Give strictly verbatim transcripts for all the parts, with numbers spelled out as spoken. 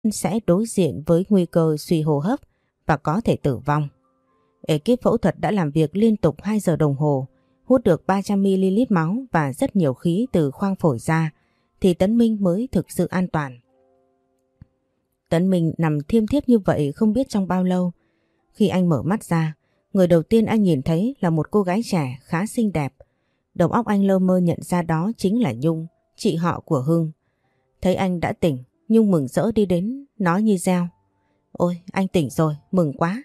sẽ đối diện với nguy cơ suy hô hấp và có thể tử vong. Ekip phẫu thuật đã làm việc liên tục hai giờ đồng hồ, hút được ba trăm mi li lít máu và rất nhiều khí từ khoang phổi ra thì Tấn Minh mới thực sự an toàn. Tấn Minh nằm thiêm thiếp như vậy không biết trong bao lâu. Khi anh mở mắt ra, người đầu tiên anh nhìn thấy là một cô gái trẻ khá xinh đẹp. Đầu óc anh lơ mơ nhận ra đó chính là Nhung, chị họ của Hưng. Thấy anh đã tỉnh, Nhung mừng rỡ đi đến nói như reo: "Ôi, anh tỉnh rồi, mừng quá."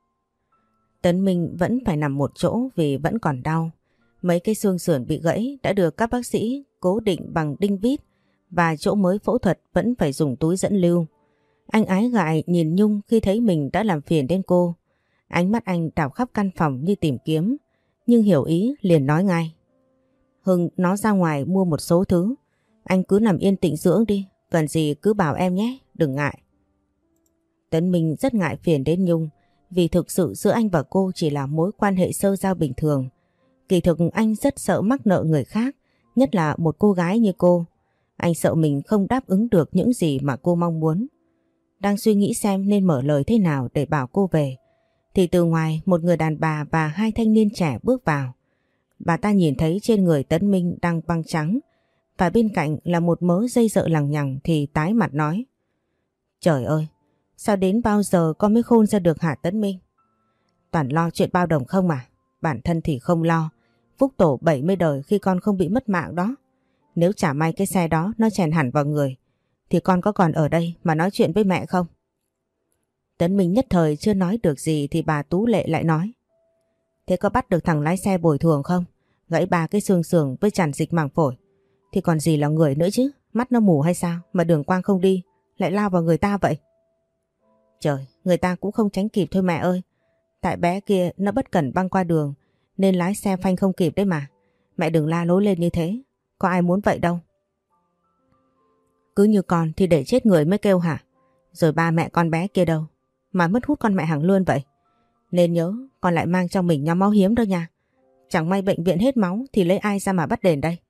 Tấn Minh vẫn phải nằm một chỗ vì vẫn còn đau. Mấy cái xương sườn bị gãy đã được các bác sĩ cố định bằng đinh vít và chỗ mới phẫu thuật vẫn phải dùng túi dẫn lưu. Anh ái ngại nhìn Nhung khi thấy mình đã làm phiền đến cô. Ánh mắt anh đảo khắp căn phòng như tìm kiếm, nhưng hiểu ý liền nói ngay: "Hưng nó ra ngoài mua một số thứ, anh cứ nằm yên tĩnh dưỡng đi, cần gì cứ bảo em nhé, đừng ngại." Tấn Minh rất ngại phiền đến Nhung vì thực sự giữa anh và cô chỉ là mối quan hệ sơ giao bình thường. Kỳ thực anh rất sợ mắc nợ người khác, nhất là một cô gái như cô. Anh sợ mình không đáp ứng được những gì mà cô mong muốn. Đang suy nghĩ xem nên mở lời thế nào để bảo cô về, thì từ ngoài một người đàn bà và hai thanh niên trẻ bước vào. Bà ta nhìn thấy trên người Tấn Minh đang băng trắng và bên cạnh là một mớ dây dợ lằng nhằng thì tái mặt nói: "Trời ơi, sao đến bao giờ con mới khôn ra được hả Tấn Minh? Toàn lo chuyện bao đồng không à? Bản thân thì không lo, phúc tổ bảy mươi đời khi con không bị mất mạng đó. Nếu chả may cái xe đó nó chèn hẳn vào người thì con có còn ở đây mà nói chuyện với mẹ không?" Tấn Minh nhất thời chưa nói được gì thì bà Tú Lệ lại nói: "Thế có bắt được thằng lái xe bồi thường không? Gãy ba cái xương sườn với tràn dịch màng phổi thì còn gì là người nữa chứ, mắt nó mù hay sao mà đường quang không đi lại lao vào người ta vậy?" "Trời, người ta cũng không tránh kịp thôi mẹ ơi. Tại bé kia nó bất cẩn băng qua đường nên lái xe phanh không kịp đấy mà. Mẹ đừng la lối lên như thế, có ai muốn vậy đâu." "Cứ như con thì để chết người mới kêu hả? Rồi ba mẹ con bé kia đâu mà mất hút con mẹ hàng luôn vậy? Nên nhớ con lại mang trong mình nhóm máu hiếm đó nha. Chẳng may bệnh viện hết máu thì lấy ai ra mà bắt đền đây?"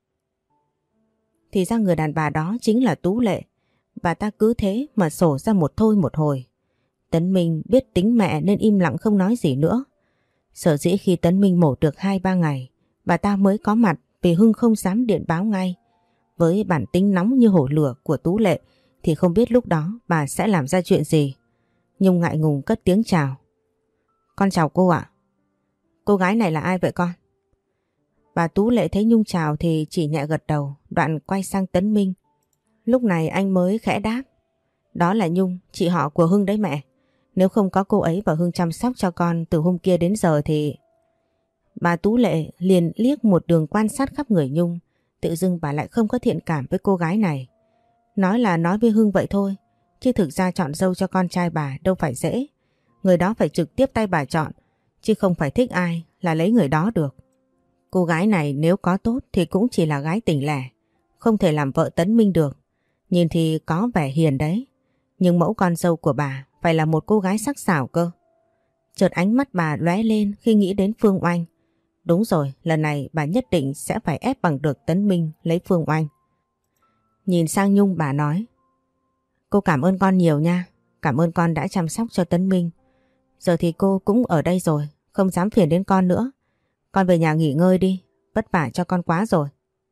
Thì ra người đàn bà đó chính là Tú Lệ. Bà ta cứ thế mà sổ ra một thôi một hồi. Tấn Minh biết tính mẹ nên im lặng không nói gì nữa. Sở dĩ khi Tấn Minh mổ được hai ba ngày, bà ta mới có mặt vì Hưng không dám điện báo ngay. Với bản tính nóng như hổ lửa của Tú Lệ thì không biết lúc đó bà sẽ làm ra chuyện gì. Nhung ngại ngùng cất tiếng chào: "Con chào cô ạ." "Cô gái này là ai vậy con?" Bà Tú Lệ thấy Nhung chào thì chỉ nhẹ gật đầu, đoạn quay sang Tấn Minh. Lúc này anh mới khẽ đáp: "Đó là Nhung, chị họ của Hưng đấy mẹ. Nếu không có cô ấy và Hưng chăm sóc cho con từ hôm kia đến giờ thì..." Bà Tú Lệ liền liếc một đường quan sát khắp người Nhung. Tự dưng bà lại không có thiện cảm với cô gái này. Nói là nói với Hưng vậy thôi, chứ thực ra chọn dâu cho con trai bà đâu phải dễ. Người đó phải trực tiếp tay bà chọn, chứ không phải thích ai là lấy người đó được. Cô gái này nếu có tốt thì cũng chỉ là gái tỉnh lẻ, không thể làm vợ Tấn Minh được. Nhìn thì có vẻ hiền đấy, nhưng mẫu con dâu của bà phải là một cô gái sắc sảo cơ. Chợt ánh mắt bà lóe lên khi nghĩ đến Phương Oanh. Đúng rồi, lần này bà nhất định sẽ phải ép bằng được Tấn Minh lấy Phương Oanh. Nhìn sang Nhung bà nói: "Cô cảm ơn con nhiều nha. Cảm ơn con đã chăm sóc cho Tấn Minh. Giờ thì cô cũng ở đây rồi, không dám phiền đến con nữa. Con về nhà nghỉ ngơi đi, vất vả cho con quá rồi."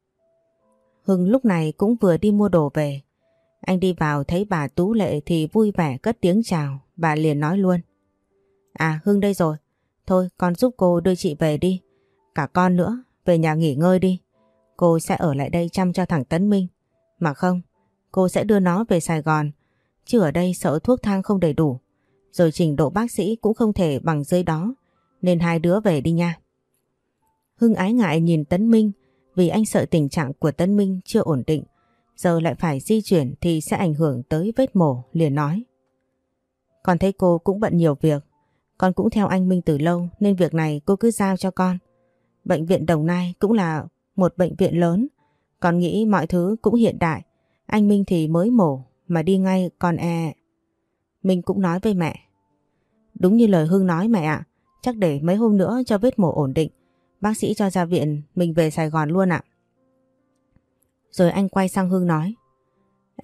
Hưng lúc này cũng vừa đi mua đồ về. Anh đi vào thấy bà Tú Lệ thì vui vẻ cất tiếng chào. Bà liền nói luôn: "À, Hưng đây rồi. Thôi con giúp cô đưa chị về đi. Cả con nữa, về nhà nghỉ ngơi đi. Cô sẽ ở lại đây chăm cho thằng Tấn Minh. Mà không, cô sẽ đưa nó về Sài Gòn. Chứ ở đây sợ thuốc thang không đầy đủ. Rồi trình độ bác sĩ cũng không thể bằng dưới đó. Nên hai đứa về đi nha." Hưng ái ngại nhìn Tấn Minh vì anh sợ tình trạng của Tấn Minh chưa ổn định. Giờ lại phải di chuyển thì sẽ ảnh hưởng tới vết mổ, liền nói: "Con thấy cô cũng bận nhiều việc. Con cũng theo anh Minh từ lâu nên việc này cô cứ giao cho con. Bệnh viện Đồng Nai cũng là một bệnh viện lớn. Con nghĩ mọi thứ cũng hiện đại. Anh Minh thì mới mổ mà đi ngay con e..." Minh cũng nói với mẹ: "Đúng như lời Hưng nói mẹ ạ. Chắc để mấy hôm nữa cho vết mổ ổn định, bác sĩ cho ra viện mình về Sài Gòn luôn ạ." Rồi anh quay sang Hưng nói: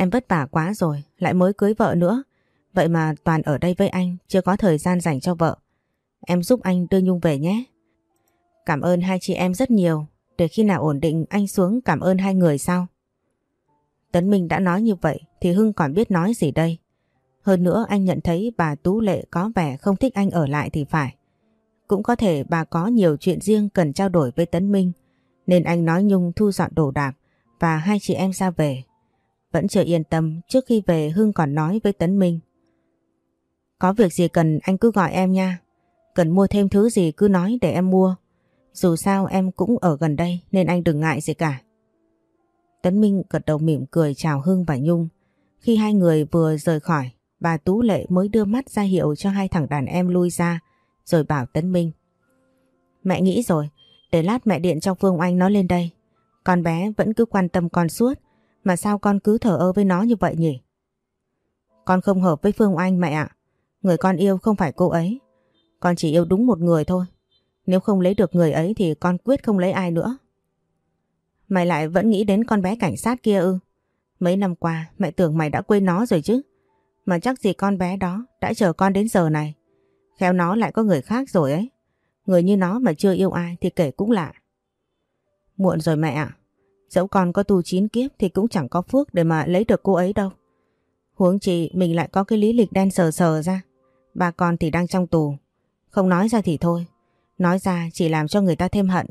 Em vất vả quá rồi, lại mới cưới vợ nữa. Vậy mà toàn ở đây với anh, chưa có thời gian dành cho vợ. Em giúp anh đưa Nhung về nhé. Cảm ơn hai chị em rất nhiều. Để khi nào ổn định anh xuống cảm ơn hai người sau. Tấn Minh đã nói như vậy thì Hưng còn biết nói gì đây. Hơn nữa anh nhận thấy bà Tú Lệ có vẻ không thích anh ở lại thì phải. Cũng có thể bà có nhiều chuyện riêng cần trao đổi với Tấn Minh, nên anh nói Nhung thu dọn đồ đạc và hai chị em ra về. Vẫn chưa yên tâm, trước khi về Hưng còn nói với Tấn Minh: có việc gì cần anh cứ gọi em nha. Cần mua thêm thứ gì cứ nói để em mua. Dù sao em cũng ở gần đây nên anh đừng ngại gì cả. Tấn Minh gật đầu mỉm cười chào Hưng và Nhung. Khi hai người vừa rời khỏi, bà Tú Lệ mới đưa mắt ra hiệu cho hai thằng đàn em lui ra, rồi bảo Tấn Minh: mẹ nghĩ rồi, để lát mẹ điện cho Phương Oanh nó lên đây. Con bé vẫn cứ quan tâm con suốt, mà sao con cứ thờ ơ với nó như vậy nhỉ? Con không hợp với Phương Oanh mẹ ạ. Người con yêu không phải cô ấy. Con chỉ yêu đúng một người thôi. Nếu không lấy được người ấy thì con quyết không lấy ai nữa. Mày lại vẫn nghĩ đến con bé cảnh sát kia ư? Mấy năm qua mẹ tưởng mày đã quên nó rồi chứ. Mà chắc gì con bé đó đã chờ con đến giờ này. Khéo nó lại có người khác rồi ấy. Người như nó mà chưa yêu ai thì kể cũng lạ. Muộn rồi mẹ ạ. Dẫu con có tu chín kiếp thì cũng chẳng có phước để mà lấy được cô ấy đâu. Huống chi mình lại có cái lý lịch đen sờ sờ ra. Ba con thì đang trong tù. Không nói ra thì thôi. Nói ra chỉ làm cho người ta thêm hận.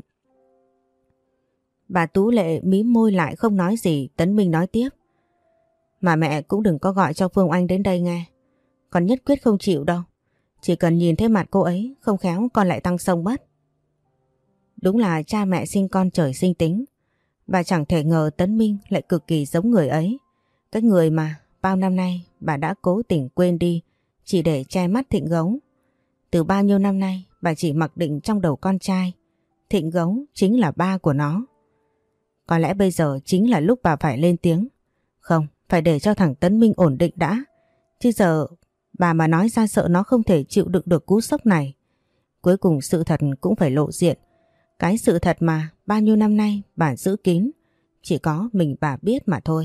Bà Tú Lệ mím môi lại không nói gì. Tấn Minh nói tiếp: mà mẹ cũng đừng có gọi cho Phương Oanh đến đây nghe. Con nhất quyết không chịu đâu. Chỉ cần nhìn thấy mặt cô ấy, không khéo con lại tăng sông mất. Đúng là cha mẹ sinh con trời sinh tính. Bà chẳng thể ngờ Tấn Minh lại cực kỳ giống người ấy. Cái người mà bao năm nay bà đã cố tình quên đi chỉ để che mắt Thịnh Gấu. Từ bao nhiêu năm nay bà chỉ mặc định trong đầu con trai Thịnh Gấu chính là ba của nó. Có lẽ bây giờ chính là lúc bà phải lên tiếng. Không, phải để cho thằng Tấn Minh ổn định đã. Chứ giờ bà mà nói ra sợ nó không thể chịu đựng được cú sốc này. Cuối cùng sự thật cũng phải lộ diện. Cái sự thật mà bao nhiêu năm nay bà giữ kín, chỉ có mình bà biết mà thôi.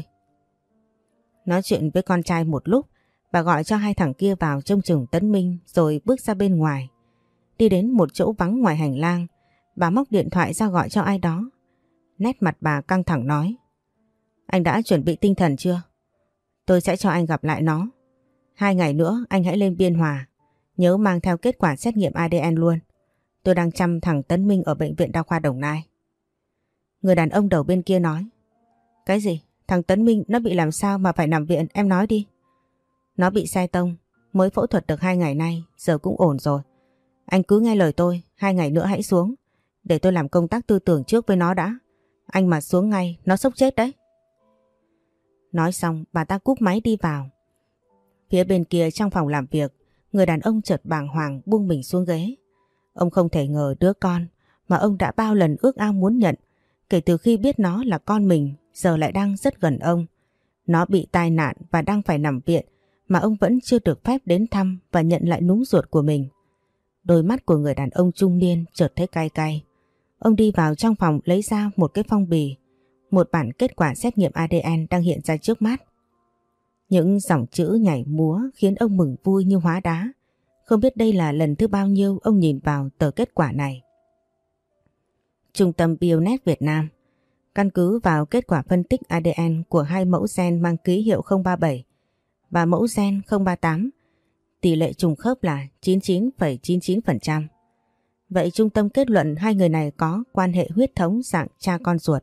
Nói chuyện với con trai một lúc, bà gọi cho hai thằng kia vào trông chừng Tấn Minh rồi bước ra bên ngoài. Đi đến một chỗ vắng ngoài hành lang, bà móc điện thoại ra gọi cho ai đó. Nét mặt bà căng thẳng nói: anh đã chuẩn bị tinh thần chưa? Tôi sẽ cho anh gặp lại nó. Hai ngày nữa anh hãy lên Biên Hòa. Nhớ mang theo kết quả xét nghiệm a đê en luôn. Tôi đang chăm thằng Tấn Minh ở bệnh viện đa khoa Đồng Nai. Người đàn ông đầu bên kia nói: cái gì? Thằng Tấn Minh nó bị làm sao mà phải nằm viện, em nói đi. Nó bị xe tông, mới phẫu thuật được hai ngày nay, giờ cũng ổn rồi. Anh cứ nghe lời tôi, hai ngày nữa hãy xuống. Để tôi làm công tác tư tưởng trước với nó đã. Anh mà xuống ngay, nó sốc chết đấy. Nói xong bà ta cúp máy đi vào. Phía bên kia trong phòng làm việc, người đàn ông chợt bàng hoàng buông mình xuống ghế. Ông không thể ngờ đứa con mà ông đã bao lần ước ao muốn nhận, kể từ khi biết nó là con mình, giờ lại đang rất gần ông. Nó bị tai nạn và đang phải nằm viện mà ông vẫn chưa được phép đến thăm và nhận lại núm ruột của mình. Đôi mắt của người đàn ông trung niên chợt thấy cay cay. Ông đi vào trong phòng lấy ra một cái phong bì, một bản kết quả xét nghiệm a đê en đang hiện ra trước mắt. Những dòng chữ nhảy múa khiến ông mừng vui như hóa đá. Không biết đây là lần thứ bao nhiêu ông nhìn vào tờ kết quả này. Trung tâm Bionet Việt Nam căn cứ vào kết quả phân tích a đê en của hai mẫu gen mang ký hiệu không ba bảy và mẫu gen không ba tám, tỷ lệ trùng khớp là chín mươi chín phẩy chín mươi chín phần trăm. Vậy trung tâm kết luận hai người này có quan hệ huyết thống dạng cha con ruột.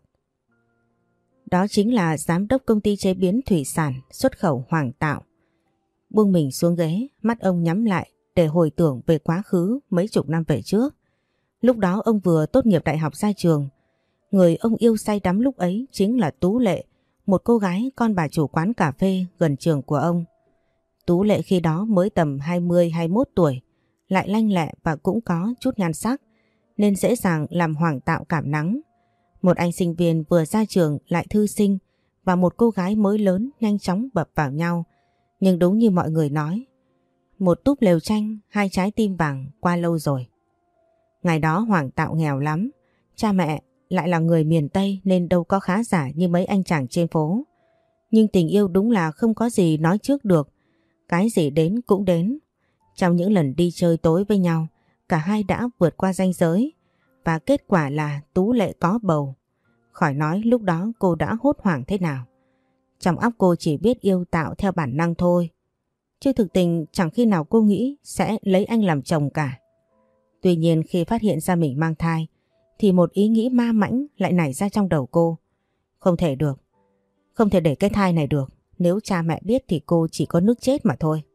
Đó chính là giám đốc công ty chế biến thủy sản xuất khẩu Hoàng Tạo. Buông mình xuống ghế, mắt ông nhắm lại để hồi tưởng về quá khứ mấy chục năm về trước. Lúc đó ông vừa tốt nghiệp đại học ra trường. Người ông yêu say đắm lúc ấy chính là Tú Lệ, một cô gái con bà chủ quán cà phê gần trường của ông. Tú Lệ khi đó mới tầm hai mươi hai mươi mốt tuổi, lại lanh lẹ và cũng có chút nhan sắc, nên dễ dàng làm Hoàng Tạo cảm nắng. Một anh sinh viên vừa ra trường lại thư sinh và một cô gái mới lớn nhanh chóng bập vào nhau. Nhưng đúng như mọi người nói, một túp lều tranh, hai trái tim vàng qua lâu rồi. Ngày đó Hoàng Tạo nghèo lắm, cha mẹ lại là người miền Tây nên đâu có khá giả như mấy anh chàng trên phố. Nhưng tình yêu đúng là không có gì nói trước được. Cái gì đến cũng đến. Trong những lần đi chơi tối với nhau, cả hai đã vượt qua ranh giới. Và kết quả là Tú Lệ có bầu. Khỏi nói lúc đó cô đã hốt hoảng thế nào. Trong óc cô chỉ biết yêu Tạo theo bản năng thôi. Chứ thực tình chẳng khi nào cô nghĩ sẽ lấy anh làm chồng cả. Tuy nhiên khi phát hiện ra mình mang thai, thì một ý nghĩ ma mãnh lại nảy ra trong đầu cô. Không thể được. Không thể để cái thai này được. Nếu cha mẹ biết thì cô chỉ có nước chết mà thôi.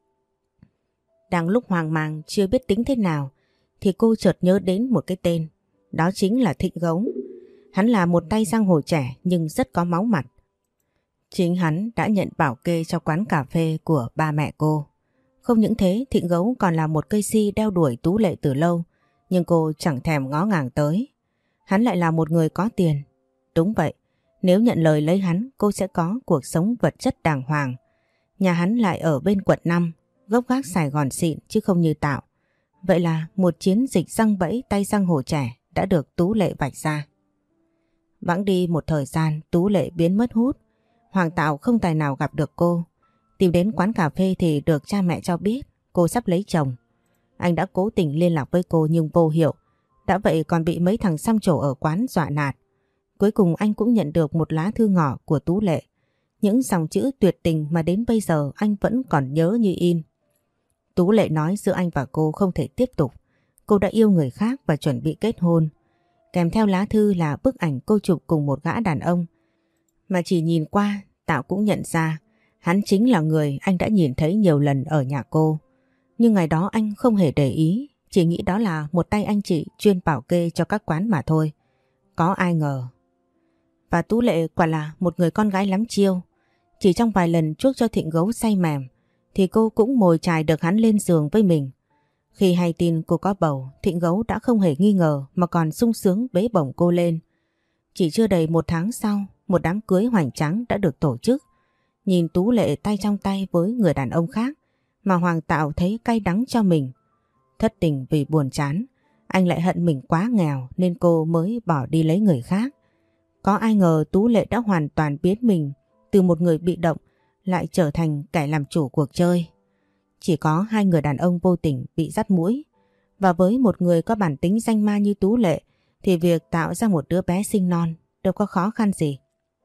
Đang lúc hoang mang chưa biết tính thế nào, thì cô chợt nhớ đến một cái tên. Đó chính là Thịnh Gấu. Hắn là một tay giang hồ trẻ nhưng rất có máu mặt. Chính hắn đã nhận bảo kê cho quán cà phê của ba mẹ cô. Không những thế, Thịnh Gấu còn là một cây si đeo đuổi Tú Lệ từ lâu, nhưng cô chẳng thèm ngó ngàng tới. Hắn lại là một người có tiền. Đúng vậy, nếu nhận lời lấy hắn, cô sẽ có cuộc sống vật chất đàng hoàng. Nhà hắn lại ở bên quận năm, gốc gác Sài Gòn xịn chứ không như Tạo. Vậy là một chiến dịch giăng bẫy tay giang hồ trẻ đã được Tú Lệ vạch ra. Bẵng đi một thời gian, Tú Lệ biến mất hút. Hoàng Tạo không tài nào gặp được cô. Tìm đến quán cà phê thì được cha mẹ cho biết cô sắp lấy chồng. Anh đã cố tình liên lạc với cô nhưng vô hiệu. Đã vậy còn bị mấy thằng xăm trổ ở quán dọa nạt. Cuối cùng anh cũng nhận được một lá thư ngỏ của Tú Lệ. Những dòng chữ tuyệt tình mà đến bây giờ anh vẫn còn nhớ như in. Tú Lệ nói giữa anh và cô không thể tiếp tục. Cô đã yêu người khác và chuẩn bị kết hôn. Kèm theo lá thư là bức ảnh cô chụp cùng một gã đàn ông. Mà chỉ nhìn qua, Tạo cũng nhận ra hắn chính là người anh đã nhìn thấy nhiều lần ở nhà cô. Nhưng ngày đó anh không hề để ý, chỉ nghĩ đó là một tay anh chị chuyên bảo kê cho các quán mà thôi. Có ai ngờ. Và Tú Lệ quả là một người con gái lắm chiêu. Chỉ trong vài lần chuốc cho Thịnh Gấu say mềm thì cô cũng mồi chài được hắn lên giường với mình. Khi hay tin cô có bầu, Thịnh Gấu đã không hề nghi ngờ mà còn sung sướng bế bổng cô lên. Chỉ chưa đầy một tháng sau, một đám cưới hoành tráng đã được tổ chức. Nhìn Tú Lệ tay trong tay với người đàn ông khác mà Hoàng Tạo thấy cay đắng cho mình. Thất tình vì buồn chán, anh lại hận mình quá nghèo nên cô mới bỏ đi lấy người khác. Có ai ngờ Tú Lệ đã hoàn toàn biến mình từ một người bị động lại trở thành kẻ làm chủ cuộc chơi. Chỉ có hai người đàn ông vô tình bị dắt mũi. Và với một người có bản tính danh ma như Tú Lệ thì việc tạo ra một đứa bé sinh non đâu có khó khăn gì.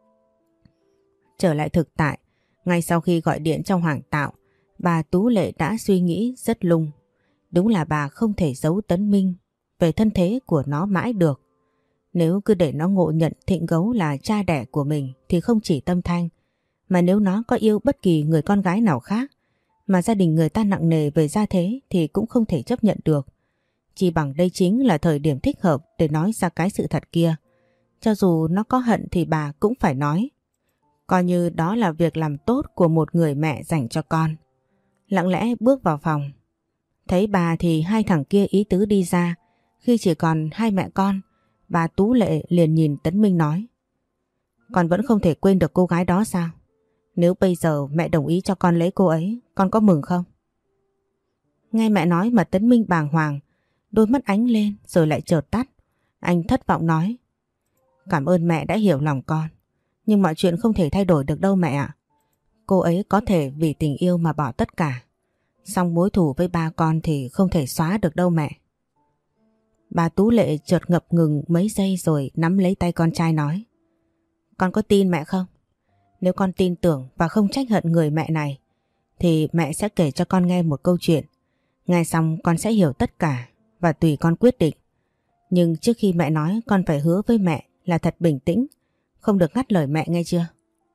Trở lại thực tại, ngay sau khi gọi điện cho Hoàng Tạo, bà Tú Lệ đã suy nghĩ rất lung. Đúng là bà không thể giấu Tấn Minh về thân thế của nó mãi được. Nếu cứ để nó ngộ nhận Thịnh Gấu là cha đẻ của mình thì không chỉ Tâm Thanh, mà nếu nó có yêu bất kỳ người con gái nào khác mà gia đình người ta nặng nề về gia thế thì cũng không thể chấp nhận được. Chỉ bằng đây chính là thời điểm thích hợp để nói ra cái sự thật kia. Cho dù nó có hận thì bà cũng phải nói. Coi như đó là việc làm tốt của một người mẹ dành cho con. Lặng lẽ bước vào phòng. Thấy bà thì hai thằng kia ý tứ đi ra. Khi chỉ còn hai mẹ con, bà Tú Lệ liền nhìn Tấn Minh nói: Con vẫn không thể quên được cô gái đó sao? Nếu bây giờ mẹ đồng ý cho con lấy cô ấy, con có mừng không? Nghe mẹ nói mà Tấn Minh bàng hoàng, đôi mắt ánh lên rồi lại chợt tắt. Anh thất vọng nói: Cảm ơn mẹ đã hiểu lòng con, nhưng mọi chuyện không thể thay đổi được đâu mẹ ạ. Cô ấy có thể vì tình yêu mà bỏ tất cả, song mối thù với ba con thì không thể xóa được đâu mẹ. Bà Tú Lệ chợt ngập ngừng mấy giây rồi nắm lấy tay con trai nói: Con có tin mẹ không? Nếu con tin tưởng và không trách hận người mẹ này thì mẹ sẽ kể cho con nghe một câu chuyện. Nghe xong con sẽ hiểu tất cả và tùy con quyết định. Nhưng trước khi mẹ nói, con phải hứa với mẹ là thật bình tĩnh, không được ngắt lời mẹ, nghe chưa?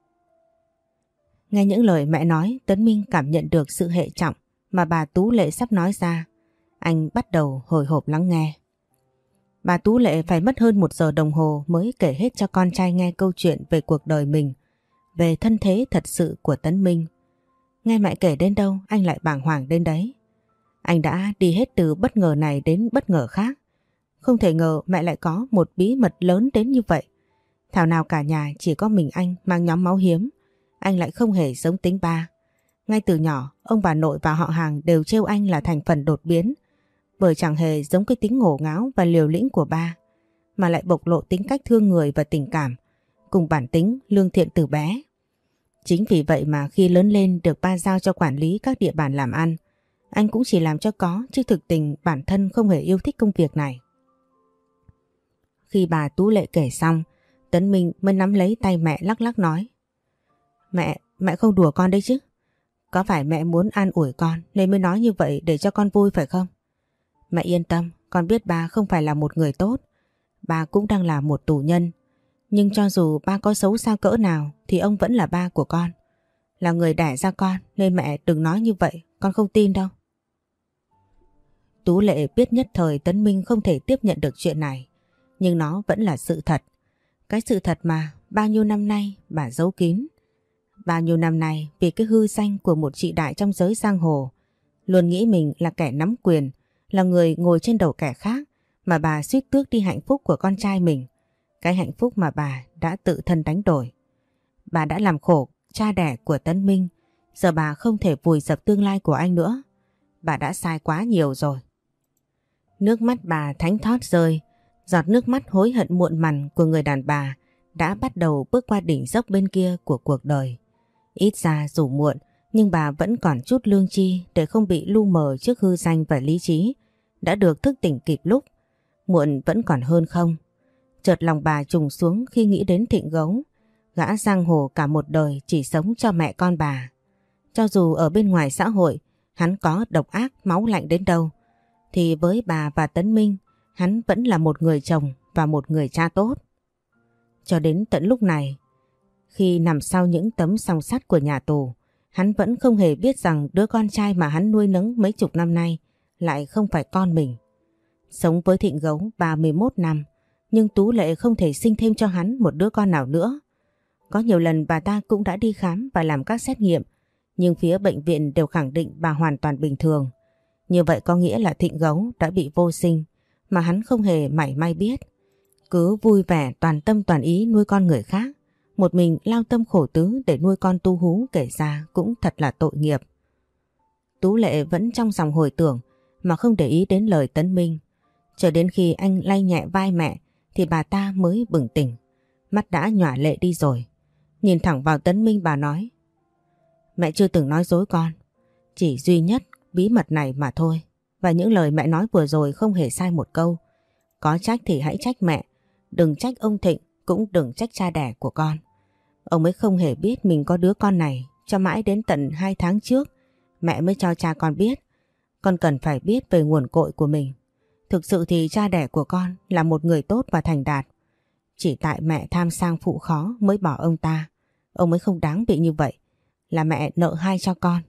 Nghe những lời mẹ nói, Tấn Minh cảm nhận được sự hệ trọng mà bà Tú Lệ sắp nói ra. Anh bắt đầu hồi hộp lắng nghe. Bà Tú Lệ phải mất hơn một giờ đồng hồ mới kể hết cho con trai nghe câu chuyện về cuộc đời mình, về thân thế thật sự của Tấn Minh. Nghe mẹ kể đến đâu, anh lại bàng hoàng đến đấy. Anh đã đi hết từ bất ngờ này đến bất ngờ khác. Không thể ngờ mẹ lại có một bí mật lớn đến như vậy. Thảo nào cả nhà chỉ có mình anh mang nhóm máu hiếm. Anh lại không hề giống tính ba. Ngay từ nhỏ, ông bà nội và họ hàng đều trêu anh là thành phần đột biến, bởi chẳng hề giống cái tính ngổ ngáo và liều lĩnh của ba, mà lại bộc lộ tính cách thương người và tình cảm, cùng bản tính lương thiện từ bé. Chính vì vậy mà khi lớn lên được ba giao cho quản lý các địa bàn làm ăn, anh cũng chỉ làm cho có chứ thực tình bản thân không hề yêu thích công việc này. Khi bà Tú Lệ kể xong, Tấn Minh mới nắm lấy tay mẹ lắc lắc nói: Mẹ, mẹ không đùa con đấy chứ? Có phải mẹ muốn an ủi con nên mới nói như vậy để cho con vui phải không? Mẹ yên tâm, con biết ba không phải là một người tốt. Ba cũng đang là một tù nhân. Nhưng cho dù ba có xấu xa cỡ nào thì ông vẫn là ba của con. Là người đẻ ra con nên mẹ đừng nói như vậy, con không tin đâu. Tú Lệ biết nhất thời Tấn Minh không thể tiếp nhận được chuyện này. Nhưng nó vẫn là sự thật. Cái sự thật mà bao nhiêu năm nay bà giấu kín. Bao nhiêu năm nay vì cái hư danh của một chị đại trong giới giang hồ, luôn nghĩ mình là kẻ nắm quyền, là người ngồi trên đầu kẻ khác, mà bà suýt tước đi hạnh phúc của con trai mình. Cái hạnh phúc mà bà đã tự thân đánh đổi. Bà đã làm khổ cha đẻ của Tấn Minh, giờ bà không thể vùi dập tương lai của anh nữa. Bà đã sai quá nhiều rồi. Nước mắt bà thánh thót rơi, giọt nước mắt hối hận muộn mằn của người đàn bà đã bắt đầu bước qua đỉnh dốc bên kia của cuộc đời. Ít ra dù muộn, nhưng bà vẫn còn chút lương tri để không bị lu mờ trước hư danh và lý trí, đã được thức tỉnh kịp lúc. Muộn vẫn còn hơn không. Chợt lòng bà trùng xuống khi nghĩ đến Thịnh Gấu, gã giang hồ cả một đời chỉ sống cho mẹ con bà. Cho dù ở bên ngoài xã hội hắn có độc ác máu lạnh đến đâu, thì với bà và Tấn Minh, hắn vẫn là một người chồng và một người cha tốt. Cho đến tận lúc này, khi nằm sau những tấm song sắt của nhà tù, hắn vẫn không hề biết rằng đứa con trai mà hắn nuôi nấng mấy chục năm nay lại không phải con mình. Sống với Thịnh Gấu ba mươi mốt năm, nhưng Tú Lệ không thể sinh thêm cho hắn một đứa con nào nữa. Có nhiều lần bà ta cũng đã đi khám và làm các xét nghiệm, nhưng phía bệnh viện đều khẳng định bà hoàn toàn bình thường. Như vậy có nghĩa là Thịnh Gấu đã bị vô sinh, mà hắn không hề mảy may biết. Cứ vui vẻ toàn tâm toàn ý nuôi con người khác, một mình lao tâm khổ tứ để nuôi con tu hú, kể ra cũng thật là tội nghiệp. Tú Lệ vẫn trong dòng hồi tưởng mà không để ý đến lời Tấn Minh. Chờ đến khi anh lay nhẹ vai mẹ thì bà ta mới bừng tỉnh, mắt đã nhòa lệ đi rồi. Nhìn thẳng vào Tấn Minh bà nói: Mẹ chưa từng nói dối con, chỉ duy nhất bí mật này mà thôi. Và những lời mẹ nói vừa rồi không hề sai một câu. Có trách thì hãy trách mẹ, đừng trách ông Thịnh, cũng đừng trách cha đẻ của con. Ông ấy không hề biết mình có đứa con này, cho mãi đến tận hai tháng trước mẹ mới cho cha con biết. Con cần phải biết về nguồn cội của mình. Thực sự thì cha đẻ của con là một người tốt và thành đạt. Chỉ tại mẹ tham sang phụ khó mới bỏ ông ta. Ông ấy không đáng bị như vậy. Là mẹ nợ hai cho con.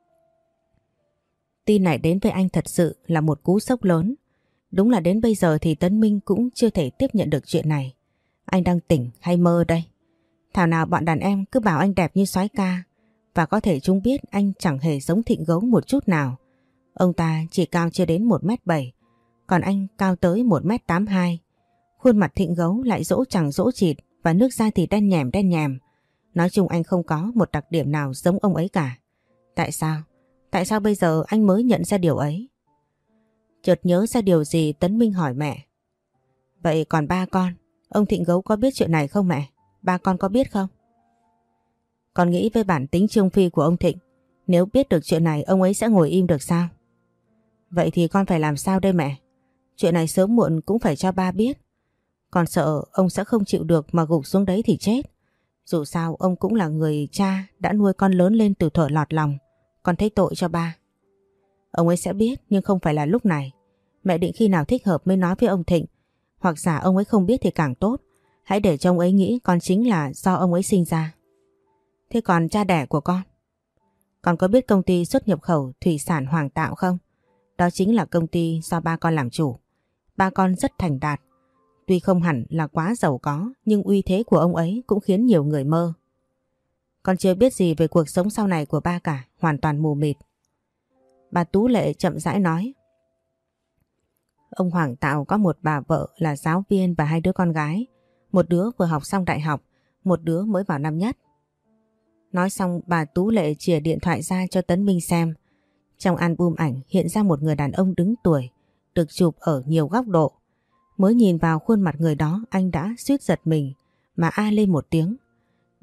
Tin này đến với anh thật sự là một cú sốc lớn. Đúng là đến bây giờ thì Tấn Minh cũng chưa thể tiếp nhận được chuyện này. Anh đang tỉnh hay mơ đây? Thảo nào bọn đàn em cứ bảo anh đẹp như soái ca, và có thể chúng biết anh chẳng hề giống Thịnh Gấu một chút nào. Ông ta chỉ cao chưa đến một mét bảy, còn anh cao tới một mét tám mươi hai. Khuôn mặt Thịnh Gấu lại dỗ chẳng dỗ chịt và nước da thì đen nhèm đen nhèm. Nói chung anh không có một đặc điểm nào giống ông ấy cả. Tại sao? Tại sao bây giờ anh mới nhận ra điều ấy? Chợt nhớ ra điều gì, Tấn Minh hỏi mẹ: Vậy còn ba con, ông Thịnh Gấu có biết chuyện này không mẹ? Ba con có biết không? Con nghĩ với bản tính trương phi của ông Thịnh, nếu biết được chuyện này ông ấy sẽ ngồi im được sao? Vậy thì con phải làm sao đây mẹ? Chuyện này sớm muộn cũng phải cho ba biết. Con sợ ông sẽ không chịu được mà gục xuống đấy thì chết. Dù sao ông cũng là người cha đã nuôi con lớn lên từ thuở lọt lòng. Con thấy tội cho ba. Ông ấy sẽ biết nhưng không phải là lúc này. Mẹ định khi nào thích hợp mới nói với ông Thịnh. Hoặc giả ông ấy không biết thì càng tốt. Hãy để cho ông ấy nghĩ con chính là do ông ấy sinh ra. Thế còn cha đẻ của con? Con có biết công ty xuất nhập khẩu thủy sản Hoàng Tạo không? Đó chính là công ty do ba con làm chủ. Ba con rất thành đạt. Tuy không hẳn là quá giàu có, nhưng uy thế của ông ấy cũng khiến nhiều người mơ. Con chưa biết gì về cuộc sống sau này của ba cả, hoàn toàn mù mịt. Bà Tú Lệ chậm rãi nói: Ông Hoàng Tạo có một bà vợ là giáo viên và hai đứa con gái. Một đứa vừa học xong đại học, một đứa mới vào năm nhất. Nói xong bà Tú Lệ chìa điện thoại ra cho Tấn Minh xem. Trong album ảnh hiện ra một người đàn ông đứng tuổi, được chụp ở nhiều góc độ. Mới nhìn vào khuôn mặt người đó anh đã suýt giật mình mà a lên một tiếng.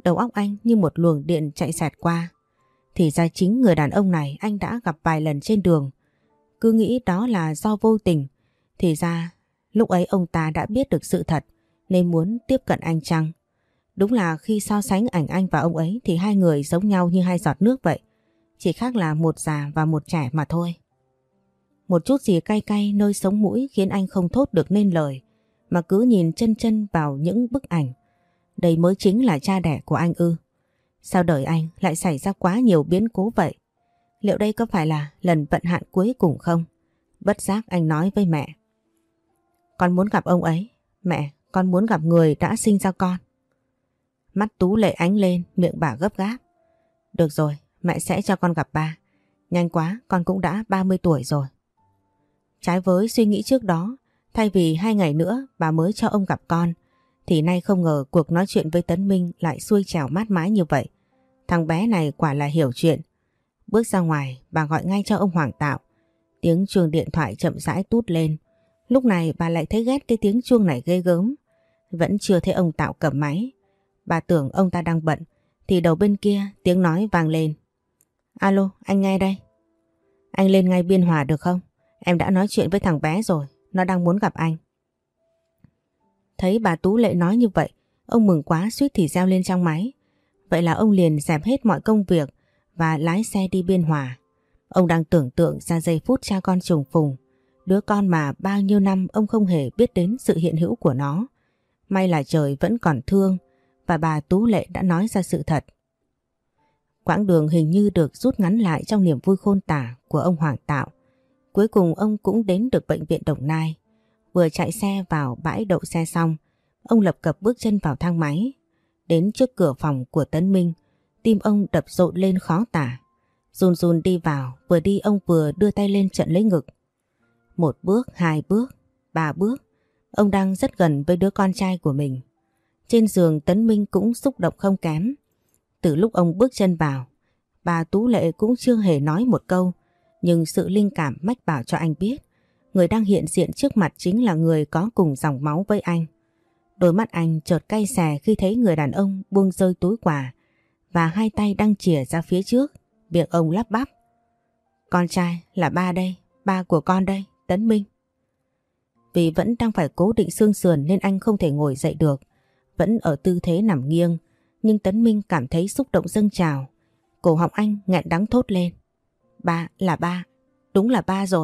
Đầu óc anh như một luồng điện chạy xẹt qua. Thì ra chính người đàn ông này anh đã gặp vài lần trên đường. Cứ nghĩ đó là do vô tình. Thì ra lúc ấy ông ta đã biết được sự thật nên muốn tiếp cận anh chăng? Đúng là khi so sánh ảnh anh và ông ấy thì hai người giống nhau như hai giọt nước vậy. Chỉ khác là một già và một trẻ mà thôi. Một chút gì cay cay nơi sống mũi khiến anh không thốt được nên lời, mà cứ nhìn chân chân vào những bức ảnh. Đây mới chính là cha đẻ của anh ư? Sao đời anh lại xảy ra quá nhiều biến cố vậy? Liệu đây có phải là lần vận hạn cuối cùng không? Bất giác anh nói với mẹ. Con muốn gặp ông ấy. Mẹ, con muốn gặp người đã sinh ra con. Mắt Tú Lệ ánh lên, miệng bà gấp gáp. Được rồi, mẹ sẽ cho con gặp ba. Nhanh quá, con cũng đã ba mươi tuổi rồi. Trái với suy nghĩ trước đó, thay vì hai ngày nữa bà mới cho ông gặp con, thì nay không ngờ cuộc nói chuyện với Tấn Minh lại xuôi trèo mát mái như vậy. Thằng bé này quả là hiểu chuyện. Bước ra ngoài, bà gọi ngay cho ông Hoàng Tạo. Tiếng chuông điện thoại chậm rãi tút lên. Lúc này bà lại thấy ghét cái tiếng chuông này ghê gớm. Vẫn chưa thấy ông Tạo cầm máy. Bà tưởng ông ta đang bận, thì đầu bên kia tiếng nói vang lên. Alo, anh nghe đây. Anh lên ngay Biên Hòa được không? Em đã nói chuyện với thằng bé rồi, nó đang muốn gặp anh. Thấy bà Tú Lệ nói như vậy, ông mừng quá suýt thì reo lên trong máy. Vậy là ông liền dẹp hết mọi công việc và lái xe đi Biên Hòa. Ông đang tưởng tượng ra giây phút cha con trùng phùng, đứa con mà bao nhiêu năm ông không hề biết đến sự hiện hữu của nó. May là trời vẫn còn thương và bà Tú Lệ đã nói ra sự thật. Quãng đường hình như được rút ngắn lại trong niềm vui khôn tả của ông Hoàng Tạo. Cuối cùng ông cũng đến được bệnh viện Đồng Nai. Vừa chạy xe vào bãi đậu xe xong, ông lập cập bước chân vào thang máy. Đến trước cửa phòng của Tấn Minh, tim ông đập rộn lên khó tả. Run run đi vào, vừa đi ông vừa đưa tay lên chặn lấy ngực. Một bước, hai bước, ba bước, ông đang rất gần với đứa con trai của mình. Trên giường Tấn Minh cũng xúc động không kém. Từ lúc ông bước chân vào, bà Tú Lệ cũng chưa hề nói một câu, nhưng sự linh cảm mách bảo cho anh biết người đang hiện diện trước mặt chính là người có cùng dòng máu với anh. Đôi mắt anh chợt cay xè khi thấy người đàn ông buông rơi túi quà và hai tay đang chìa ra phía trước, miệng ông lắp bắp. Con trai là ba đây, ba của con đây, Tấn Minh. Vì vẫn đang phải cố định xương sườn nên anh không thể ngồi dậy được, vẫn ở tư thế nằm nghiêng, nhưng Tấn Minh cảm thấy xúc động dâng trào. Cổ họng anh nghẹn đắng thốt lên. Ba là ba, đúng là ba rồi.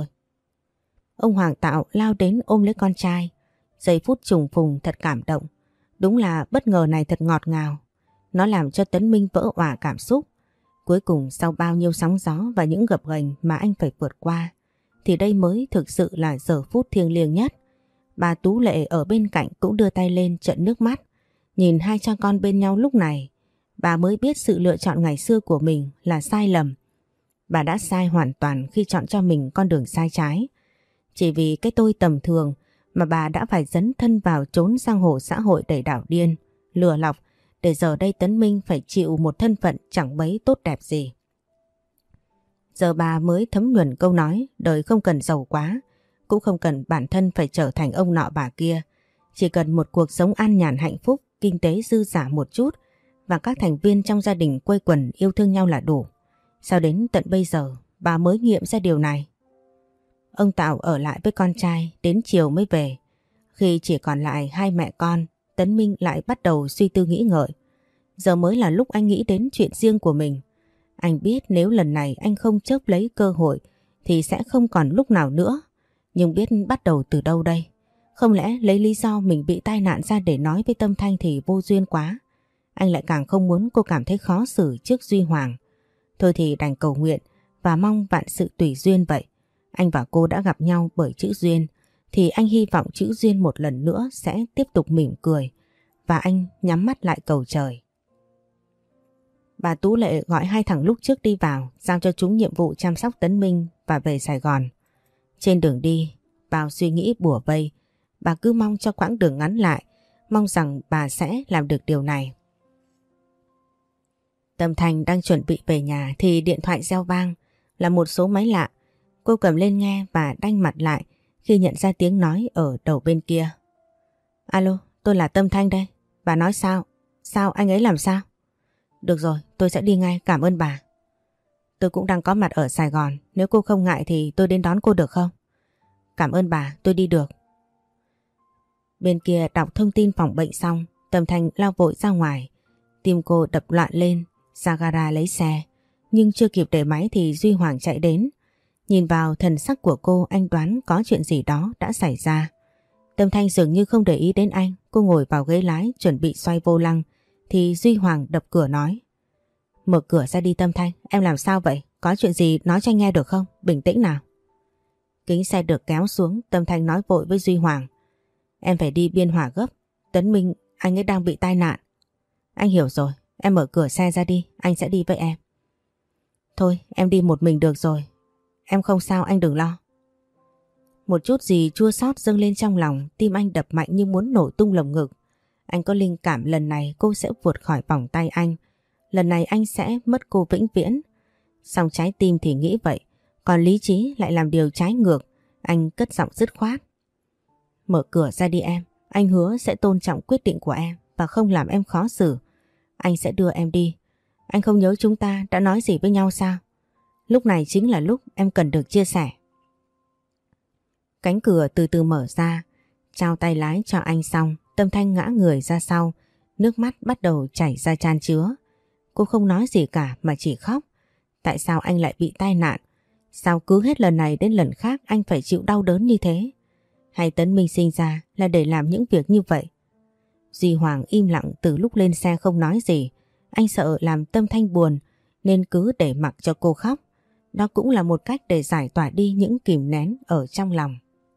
Ông Hoàng Tạo lao đến ôm lấy con trai. Giây phút trùng phùng thật cảm động. Đúng là bất ngờ này thật ngọt ngào. Nó làm cho Tấn Minh vỡ òa cảm xúc. Cuối cùng sau bao nhiêu sóng gió và những gập ghềnh mà anh phải vượt qua, thì đây mới thực sự là giờ phút thiêng liêng nhất. Bà Tú Lệ ở bên cạnh cũng đưa tay lên trợn nước mắt. Nhìn hai cha con bên nhau lúc này, bà mới biết sự lựa chọn ngày xưa của mình là sai lầm. Bà đã sai hoàn toàn khi chọn cho mình con đường sai trái. Chỉ vì cái tôi tầm thường mà bà đã phải dấn thân vào trốn giang hồ xã hội đầy đảo điên, lừa lọc, để giờ đây Tấn Minh phải chịu một thân phận chẳng mấy tốt đẹp gì. Giờ bà mới thấm nhuần câu nói đời không cần giàu quá, cũng không cần bản thân phải trở thành ông nọ bà kia. Chỉ cần một cuộc sống an nhàn hạnh phúc, kinh tế dư giả một chút và các thành viên trong gia đình quây quần yêu thương nhau là đủ. Sao đến tận bây giờ bà mới nghiệm ra điều này? Ông Tạo ở lại với con trai đến chiều mới về. Khi chỉ còn lại hai mẹ con, Tấn Minh lại bắt đầu suy tư nghĩ ngợi. Giờ mới là lúc anh nghĩ đến chuyện riêng của mình. Anh biết nếu lần này anh không chớp lấy cơ hội thì sẽ không còn lúc nào nữa. Nhưng biết bắt đầu từ đâu đây? Không lẽ lấy lý do mình bị tai nạn ra để nói với Tâm Thanh thì vô duyên quá. Anh lại càng không muốn cô cảm thấy khó xử trước Duy Hoàng. Thôi thì đành cầu nguyện và mong vạn sự tùy duyên vậy. Anh và cô đã gặp nhau bởi chữ duyên, thì anh hy vọng chữ duyên một lần nữa sẽ tiếp tục mỉm cười. Và anh nhắm mắt lại cầu trời. Bà Tú Lệ gọi hai thằng lúc trước đi vào, giao cho chúng nhiệm vụ chăm sóc Tấn Minh và về Sài Gòn. Trên đường đi, bao suy nghĩ bủa vây, bà cứ mong cho quãng đường ngắn lại, mong rằng bà sẽ làm được điều này. Tâm Thành đang chuẩn bị về nhà thì điện thoại reo vang, là một số máy lạ. Cô cầm lên nghe và đanh mặt lại khi nhận ra tiếng nói ở đầu bên kia. Alo, tôi là Tâm Thanh đây. Bà nói sao? Sao anh ấy làm sao? Được rồi, tôi sẽ đi ngay, cảm ơn bà. Tôi cũng đang có mặt ở Sài Gòn, nếu cô không ngại thì tôi đến đón cô được không? Cảm ơn bà, tôi đi được. Bên kia đọc thông tin phòng bệnh xong, Tâm Thanh lao vội ra ngoài. Tim cô đập loạn lên, ra gara lấy xe. Nhưng chưa kịp để máy thì Duy Hoàng chạy đến. Nhìn vào thần sắc của cô, anh đoán có chuyện gì đó đã xảy ra. Tâm Thanh dường như không để ý đến anh, cô ngồi vào ghế lái chuẩn bị xoay vô lăng thì Duy Hoàng đập cửa nói: Mở cửa ra đi Tâm Thanh, em làm sao vậy? Có chuyện gì nói cho anh nghe được không? Bình tĩnh nào. Kính xe được kéo xuống, Tâm Thanh nói vội với Duy Hoàng: Em phải đi Biên Hòa gấp, Tấn Minh anh ấy đang bị tai nạn. Anh hiểu rồi, em mở cửa xe ra đi, anh sẽ đi với em. Thôi em đi một mình được rồi, em không sao, anh đừng lo. Một chút gì chua xót dâng lên trong lòng, tim anh đập mạnh như muốn nổ tung lồng ngực. Anh có linh cảm lần này cô sẽ vụt khỏi vòng tay anh. Lần này anh sẽ mất cô vĩnh viễn. Song trái tim thì nghĩ vậy, còn lý trí lại làm điều trái ngược. Anh cất giọng dứt khoát: Mở cửa ra đi em, anh hứa sẽ tôn trọng quyết định của em và không làm em khó xử. Anh sẽ đưa em đi. Anh không nhớ chúng ta đã nói gì với nhau sao? Lúc này chính là lúc em cần được chia sẻ. Cánh cửa từ từ mở ra, trao tay lái cho anh xong, Tâm Thanh ngã người ra sau, nước mắt bắt đầu chảy ra chan chứa. Cô không nói gì cả mà chỉ khóc. Tại sao anh lại bị tai nạn? Sao cứ hết lần này đến lần khác anh phải chịu đau đớn như thế? Hay Tấn Minh sinh ra là để làm những việc như vậy? Duy Hoàng im lặng từ lúc lên xe không nói gì. Anh sợ làm Tâm Thanh buồn nên cứ để mặc cho cô khóc. Đó cũng là một cách để giải tỏa đi những kìm nén ở trong lòng.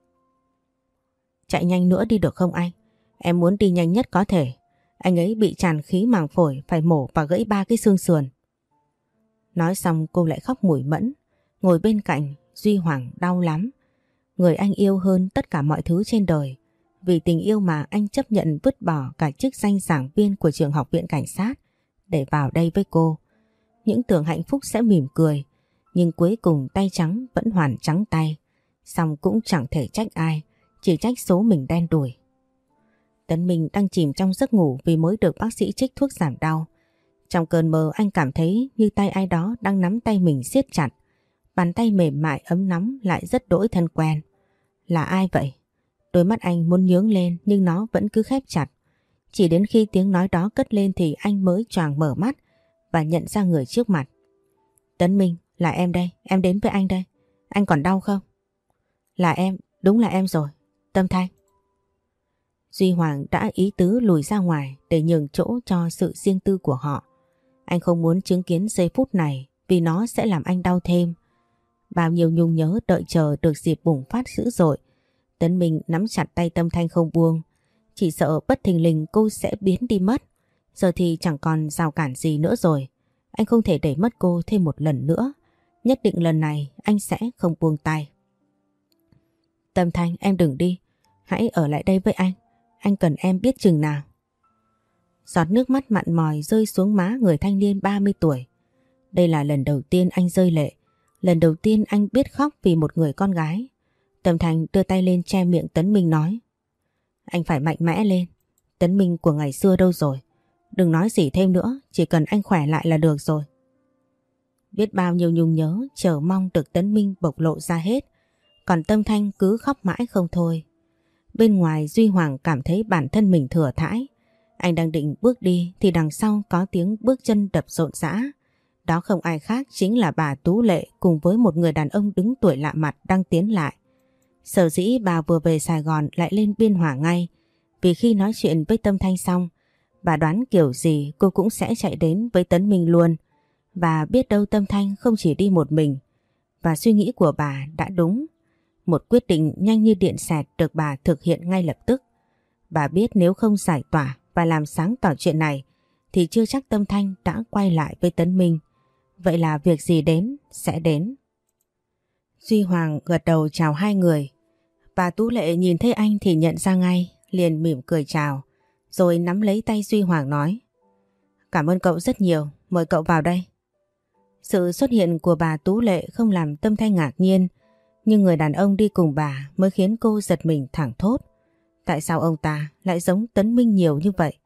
Chạy nhanh nữa đi được không anh? Em muốn đi nhanh nhất có thể. Anh ấy bị tràn khí màng phổi, phải mổ và gãy ba cái xương sườn. Nói xong cô lại khóc mủi mẫn. Ngồi bên cạnh Duy Hoàng đau lắm. Người anh yêu hơn tất cả mọi thứ trên đời. Vì tình yêu mà anh chấp nhận vứt bỏ cả chức danh giảng viên của trường học viện cảnh sát để vào đây với cô. Những tưởng hạnh phúc sẽ mỉm cười, nhưng cuối cùng tay trắng vẫn hoàn trắng tay. Xong cũng chẳng thể trách ai, chỉ trách số mình đen đủi. Tấn Minh đang chìm trong giấc ngủ vì mới được bác sĩ trích thuốc giảm đau. Trong cơn mơ anh cảm thấy như tay ai đó đang nắm tay mình siết chặt. Bàn tay mềm mại ấm nóng lại rất đỗi thân quen. Là ai vậy? Đôi mắt anh muốn nhướng lên nhưng nó vẫn cứ khép chặt. Chỉ đến khi tiếng nói đó cất lên thì anh mới choàng mở mắt và nhận ra người trước mặt. Tấn Minh, là em đây, em đến với anh đây. Anh còn đau không? Là em, đúng là em rồi. Tâm Thanh. Duy Hoàng đã ý tứ lùi ra ngoài để nhường chỗ cho sự riêng tư của họ. Anh không muốn chứng kiến giây phút này vì nó sẽ làm anh đau thêm. Bao nhiêu nhung nhớ đợi chờ được dịp bùng phát dữ dội. Tấn Minh nắm chặt tay Tâm Thanh không buông. Chỉ sợ bất thình lình cô sẽ biến đi mất. Giờ thì chẳng còn rào cản gì nữa rồi. Anh không thể để mất cô thêm một lần nữa. Nhất định lần này anh sẽ không buông tay. Tâm Thanh, em đừng đi. Hãy ở lại đây với anh. Anh cần em biết chừng nào. Giọt nước mắt mặn mòi rơi xuống má người thanh niên ba mươi tuổi. Đây là lần đầu tiên anh rơi lệ. Lần đầu tiên anh biết khóc vì một người con gái. Tâm Thanh đưa tay lên che miệng Tấn Minh nói: Anh phải mạnh mẽ lên. Tấn Minh của ngày xưa đâu rồi? Đừng nói gì thêm nữa, chỉ cần anh khỏe lại là được rồi. Biết bao nhiêu nhung nhớ, chờ mong được Tấn Minh bộc lộ ra hết. Còn Tâm Thanh cứ khóc mãi không thôi. Bên ngoài Duy Hoàng cảm thấy bản thân mình thừa thãi. Anh đang định bước đi thì đằng sau có tiếng bước chân đập rộn rã. Đó không ai khác chính là bà Tú Lệ cùng với một người đàn ông đứng tuổi lạ mặt đang tiến lại. Sở dĩ bà vừa về Sài Gòn lại lên Biên Hòa ngay, vì khi nói chuyện với Tâm Thanh xong, bà đoán kiểu gì cô cũng sẽ chạy đến với Tấn Minh luôn. Và biết đâu Tâm Thanh không chỉ đi một mình. Và suy nghĩ của bà đã đúng. Một quyết định nhanh như điện xẹt được bà thực hiện ngay lập tức. Bà biết nếu không giải tỏa và làm sáng tỏ chuyện này thì chưa chắc Tâm Thanh đã quay lại với Tấn Minh. Vậy là việc gì đến sẽ đến. Duy Hoàng gật đầu chào hai người. Bà Tú Lệ nhìn thấy anh thì nhận ra ngay, liền mỉm cười chào, rồi nắm lấy tay Duy Hoàng nói: Cảm ơn cậu rất nhiều, mời cậu vào đây. Sự xuất hiện của bà Tú Lệ không làm Tâm Thanh ngạc nhiên, nhưng người đàn ông đi cùng bà mới khiến cô giật mình thảng thốt. Tại sao ông ta lại giống Tấn Minh nhiều như vậy?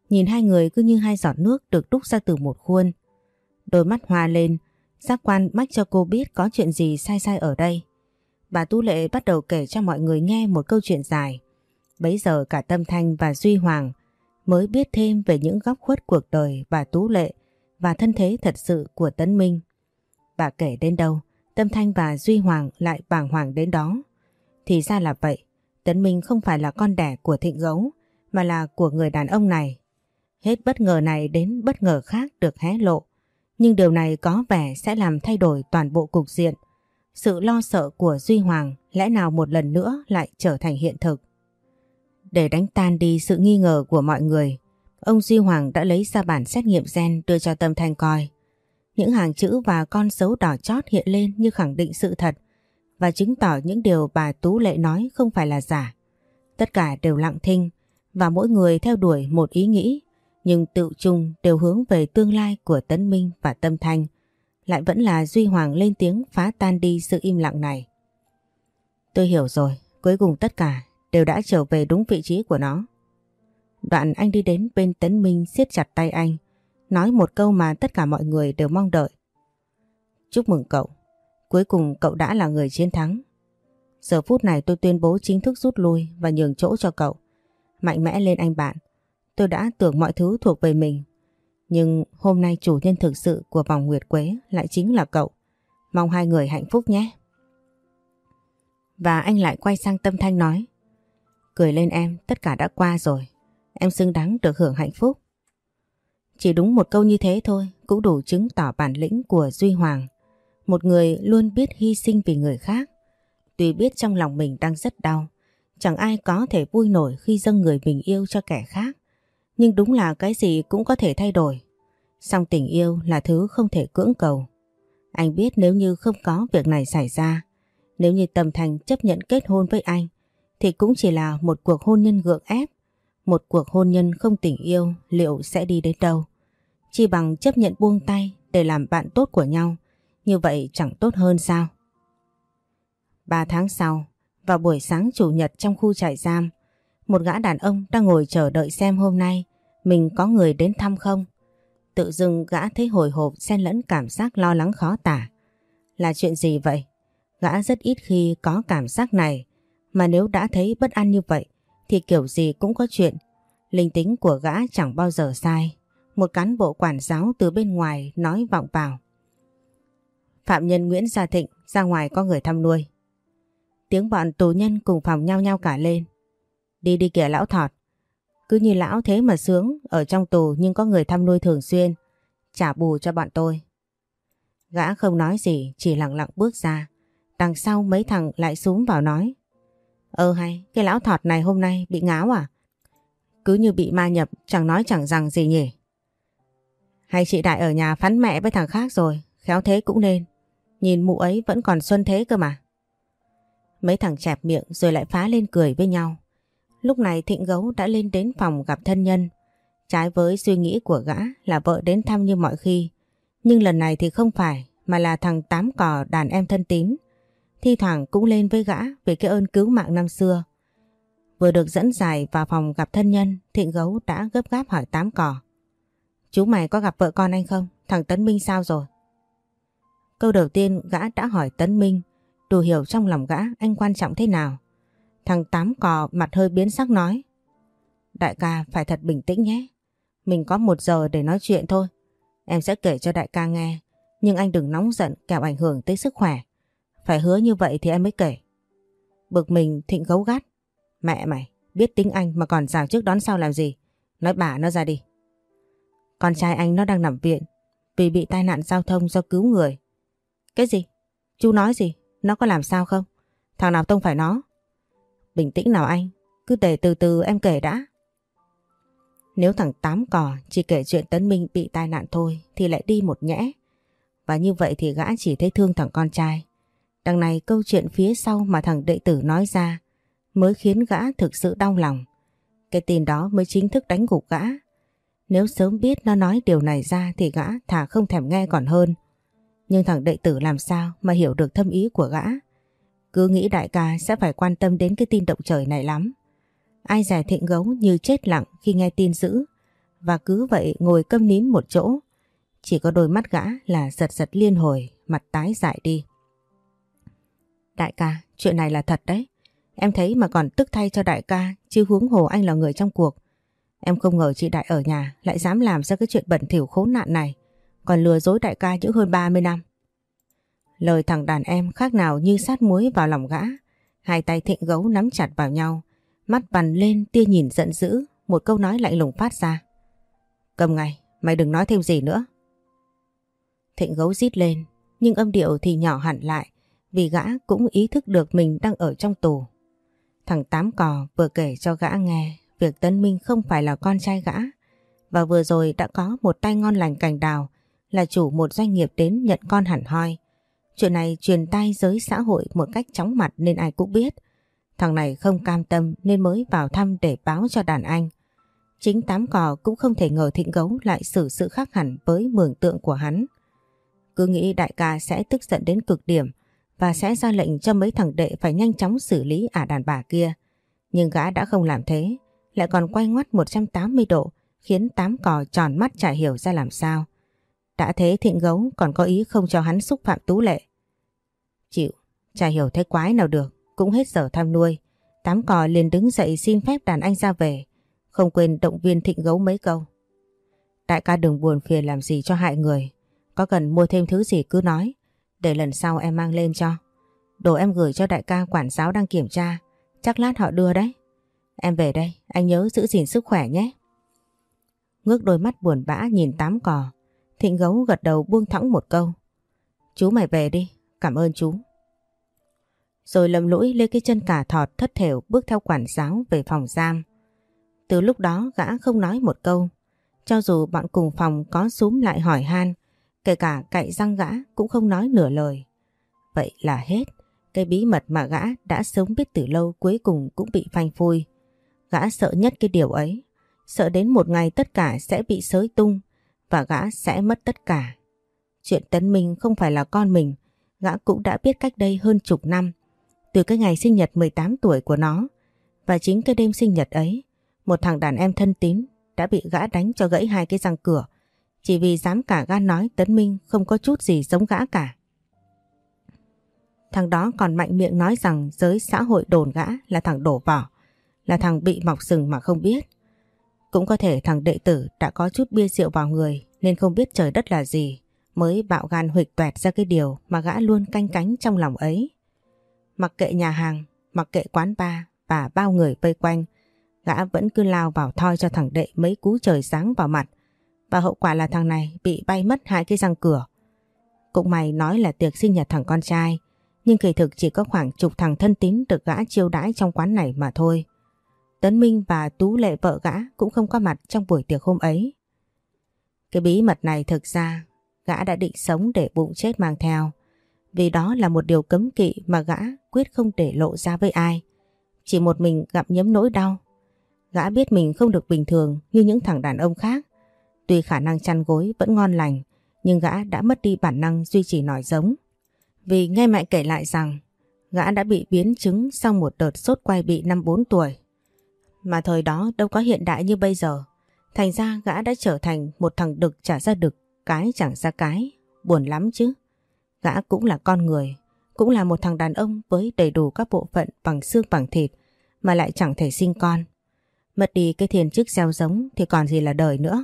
Nhìn hai người cứ như hai giọt nước được đúc ra từ một khuôn. Đôi mắt hoa lên, giác quan mách cho cô biết có chuyện gì sai sai ở đây. Bà Tú Lệ bắt đầu kể cho mọi người nghe một câu chuyện dài. Bấy giờ cả Tâm Thanh và Duy Hoàng mới biết thêm về những góc khuất cuộc đời bà Tú Lệ và thân thế thật sự của Tấn Minh. Bà kể đến đâu, Tâm Thanh và Duy Hoàng lại bàng hoàng đến đó. Thì ra là vậy, Tấn Minh không phải là con đẻ của Thịnh Gấu, mà là của người đàn ông này. Hết bất ngờ này đến bất ngờ khác được hé lộ, nhưng điều này có vẻ sẽ làm thay đổi toàn bộ cục diện. Sự lo sợ của Duy Hoàng lẽ nào một lần nữa lại trở thành hiện thực. Để đánh tan đi sự nghi ngờ của mọi người, ông Duy Hoàng đã lấy ra bản xét nghiệm gen đưa cho Tâm Thanh coi. Những hàng chữ và con dấu đỏ chót hiện lên như khẳng định sự thật và chứng tỏ những điều bà Tú Lệ nói không phải là giả. Tất cả đều lặng thinh và mỗi người theo đuổi một ý nghĩ, nhưng tự chung đều hướng về tương lai của Tấn Minh và Tâm Thanh. Lại vẫn là Duy Hoàng lên tiếng phá tan đi sự im lặng này. Tôi hiểu rồi, cuối cùng tất cả đều đã trở về đúng vị trí của nó. Đoạn anh đi đến bên Tấn Minh siết chặt tay anh, nói một câu mà tất cả mọi người đều mong đợi. Chúc mừng cậu, cuối cùng cậu đã là người chiến thắng. Giờ phút này tôi tuyên bố chính thức rút lui và nhường chỗ cho cậu. Mạnh mẽ lên anh bạn, tôi đã tưởng mọi thứ thuộc về mình. Nhưng hôm nay chủ nhân thực sự của vòng nguyệt quế lại chính là cậu. Mong hai người hạnh phúc nhé. Và anh lại quay sang Tâm Thanh nói, cười lên em, tất cả đã qua rồi. Em xứng đáng được hưởng hạnh phúc. Chỉ đúng một câu như thế thôi cũng đủ chứng tỏ bản lĩnh của Duy Hoàng. Một người luôn biết hy sinh vì người khác. Tuy biết trong lòng mình đang rất đau, chẳng ai có thể vui nổi khi dâng người mình yêu cho kẻ khác. Nhưng đúng là cái gì cũng có thể thay đổi. Song tình yêu là thứ không thể cưỡng cầu. Anh biết nếu như không có việc này xảy ra, nếu như Tâm Thanh chấp nhận kết hôn với anh, thì cũng chỉ là một cuộc hôn nhân gượng ép. Một cuộc hôn nhân không tình yêu liệu sẽ đi đến đâu? Chỉ bằng chấp nhận buông tay để làm bạn tốt của nhau. Như vậy chẳng tốt hơn sao? Ba tháng sau, vào buổi sáng chủ nhật trong khu trại giam, một gã đàn ông đang ngồi chờ đợi xem hôm nay mình có người đến thăm không. Tự dưng gã thấy hồi hộp xen lẫn cảm giác lo lắng khó tả. Là chuyện gì vậy? Gã rất ít khi có cảm giác này, mà nếu đã thấy bất an như vậy thì kiểu gì cũng có chuyện. Linh tính của gã chẳng bao giờ sai. Một cán bộ quản giáo từ bên ngoài nói vọng vào. Phạm nhân Nguyễn Gia Thịnh ra ngoài có người thăm nuôi. Tiếng bọn tù nhân cùng phòng nhao nhao cả lên. Đi đi kìa lão thọt. Cứ như lão thế mà sướng, ở trong tù nhưng có người thăm nuôi thường xuyên. Trả bù cho bọn tôi. Gã không nói gì, chỉ lặng lặng bước ra. Đằng sau mấy thằng lại xúm vào nói. Ơ hay, cái lão thọt này hôm nay bị ngáo à? Cứ như bị ma nhập, chẳng nói chẳng rằng gì nhỉ? Hay chị Đại ở nhà phắn mẹ với thằng khác rồi, khéo thế cũng nên. Nhìn mụ ấy vẫn còn xuân thế cơ mà. Mấy thằng chẹp miệng rồi lại phá lên cười với nhau. Lúc này Thịnh Gấu đã lên đến phòng gặp thân nhân. Trái với suy nghĩ của gã là vợ đến thăm như mọi khi. Nhưng lần này thì không phải, mà là thằng Tám Cò đàn em thân tín. Thi thoảng cũng lên với gã về cái ơn cứu mạng năm xưa. Vừa được dẫn giải vào phòng gặp thân nhân, Thịnh Gấu đã gấp gáp hỏi Tám Cò. Chú mày có gặp vợ con anh không? Thằng Tấn Minh sao rồi? Câu đầu tiên gã đã hỏi Tấn Minh, đủ hiểu trong lòng gã anh quan trọng thế nào. Thằng Tám Cò mặt hơi biến sắc nói. Đại ca phải thật bình tĩnh nhé. Mình có một giờ để nói chuyện thôi. Em sẽ kể cho đại ca nghe. Nhưng anh đừng nóng giận kẻo ảnh hưởng tới sức khỏe. Phải hứa như vậy thì em mới kể. Bực mình Thịnh Gấu gắt. Mẹ mày, biết tính anh mà còn rào trước đón sau làm gì? Nói bả nó ra đi. Con trai anh nó đang nằm viện vì bị tai nạn giao thông do cứu người. Cái gì? Chú nói gì? Nó có làm sao không? Thằng nào tông phải nó? Bình tĩnh nào anh, cứ để từ từ em kể đã. Nếu thằng Tám Cò chỉ kể chuyện Tấn Minh bị tai nạn thôi thì lại đi một nhẽ. Và như vậy thì gã chỉ thấy thương thằng con trai. Đằng này câu chuyện phía sau mà thằng đệ tử nói ra mới khiến gã thực sự đau lòng. Cái tin đó mới chính thức đánh gục gã. Nếu sớm biết nó nói điều này ra thì gã thà không thèm nghe còn hơn. Nhưng thằng đệ tử làm sao mà hiểu được thâm ý của gã. Cứ nghĩ đại ca sẽ phải quan tâm đến cái tin động trời này lắm. Ai dè Thịnh Gấu như chết lặng khi nghe tin dữ và cứ vậy ngồi câm nín một chỗ. Chỉ có đôi mắt gã là giật giật liên hồi, mặt tái dại đi. Đại ca, chuyện này là thật đấy. Em thấy mà còn tức thay cho đại ca, chứ huống hồ anh là người trong cuộc. Em không ngờ chị Đại ở nhà lại dám làm ra cái chuyện bẩn thỉu khốn nạn này, còn lừa dối đại ca những hơn ba mươi năm. Lời thằng đàn em khác nào như sát muối vào lòng gã. Hai tay Thịnh Gấu nắm chặt vào nhau, mắt vằn lên tia nhìn giận dữ, một câu nói lạnh lùng phát ra. Cầm ngay, mày đừng nói thêm gì nữa. Thịnh Gấu rít lên, nhưng âm điệu thì nhỏ hẳn lại, vì gã cũng ý thức được mình đang ở trong tù. Thằng Tám Cò vừa kể cho gã nghe việc Tấn Minh không phải là con trai gã, và vừa rồi đã có một tay ngon lành cành đào là chủ một doanh nghiệp đến nhận con hẳn hoi. Chuyện này truyền tai giới xã hội một cách chóng mặt nên ai cũng biết. Thằng này không cam tâm nên mới vào thăm để báo cho đàn anh. Chính Tám Cò cũng không thể ngờ Thịnh Gấu lại xử sự khác hẳn với mường tượng của hắn. Cứ nghĩ đại ca sẽ tức giận đến cực điểm và sẽ ra lệnh cho mấy thằng đệ phải nhanh chóng xử lý ả đàn bà kia. Nhưng gã đã không làm thế, lại còn quay ngoắt một trăm tám mươi độ, khiến Tám Cò tròn mắt chả hiểu ra làm sao. Đã thế Thịnh Gấu còn có ý không cho hắn xúc phạm Tú Lệ. Chịu, chả hiểu thế quái nào được, cũng hết giờ thăm nuôi. Tám Cò liền đứng dậy xin phép đàn anh ra về, không quên động viên Thịnh Gấu mấy câu. Đại ca đừng buồn phiền làm gì cho hại người, có cần mua thêm thứ gì cứ nói, để lần sau em mang lên cho. Đồ em gửi cho đại ca quản giáo đang kiểm tra, chắc lát họ đưa đấy. Em về đây, anh nhớ giữ gìn sức khỏe nhé. Ngước đôi mắt buồn bã nhìn Tám Cò, Thịnh Gấu gật đầu buông thõng một câu. Chú mày về đi, cảm ơn chú. Rồi lầm lũi lê cái chân cả thọt thất thểu bước theo quản giáo về phòng giam. Từ lúc đó gã không nói một câu, cho dù bọn cùng phòng có xúm lại hỏi han, kể cả cạy răng gã cũng không nói nửa lời. Vậy là hết, cái bí mật mà gã đã sớm biết từ lâu cuối cùng cũng bị phanh phui. Gã sợ nhất cái điều ấy, sợ đến một ngày tất cả sẽ bị xới tung và gã sẽ mất tất cả. Chuyện Tấn Minh không phải là con mình, gã cũng đã biết cách đây hơn chục năm, từ cái ngày sinh nhật mười tám tuổi của nó. Và chính cái đêm sinh nhật ấy, một thằng đàn em thân tín đã bị gã đánh cho gãy hai cái răng cửa, chỉ vì dám cả gan nói Tấn Minh không có chút gì giống gã cả. Thằng đó còn mạnh miệng nói rằng giới xã hội đồn gã là thằng đổ vỏ, là thằng bị mọc sừng mà không biết. Cũng có thể thằng đệ tử đã có chút bia rượu vào người nên không biết trời đất là gì, mới bạo gan huỵch toẹt ra cái điều mà gã luôn canh cánh trong lòng ấy. Mặc kệ nhà hàng, mặc kệ quán bar và bao người vây quanh, gã vẫn cứ lao vào thoi cho thằng đệ mấy cú trời sáng vào mặt, và hậu quả là thằng này bị bay mất hai cái răng cửa. Cũng may nói là tiệc sinh nhật thằng con trai, nhưng kỳ thực chỉ có khoảng chục thằng thân tín được gã chiêu đãi trong quán này mà thôi. Tấn Minh và Tú Lệ vợ gã cũng không có mặt trong buổi tiệc hôm ấy. Cái bí mật này thực ra gã đã định sống để bụng chết mang theo, vì đó là một điều cấm kỵ mà gã quyết không để lộ ra với ai. Chỉ một mình gặm nhấm nỗi đau. Gã biết mình không được bình thường như những thằng đàn ông khác. Tuy khả năng chăn gối vẫn ngon lành, nhưng gã đã mất đi bản năng duy trì nòi giống. Vì nghe mẹ kể lại rằng gã đã bị biến chứng sau một đợt sốt quai bị năm bốn tuổi. Mà thời đó đâu có hiện đại như bây giờ. Thành ra gã đã trở thành một thằng đực chả ra đực, cái chẳng ra cái. Buồn lắm chứ. Gã cũng là con người, cũng là một thằng đàn ông với đầy đủ các bộ phận bằng xương bằng thịt, mà lại chẳng thể sinh con. Mất đi cái thiên chức gieo giống thì còn gì là đời nữa.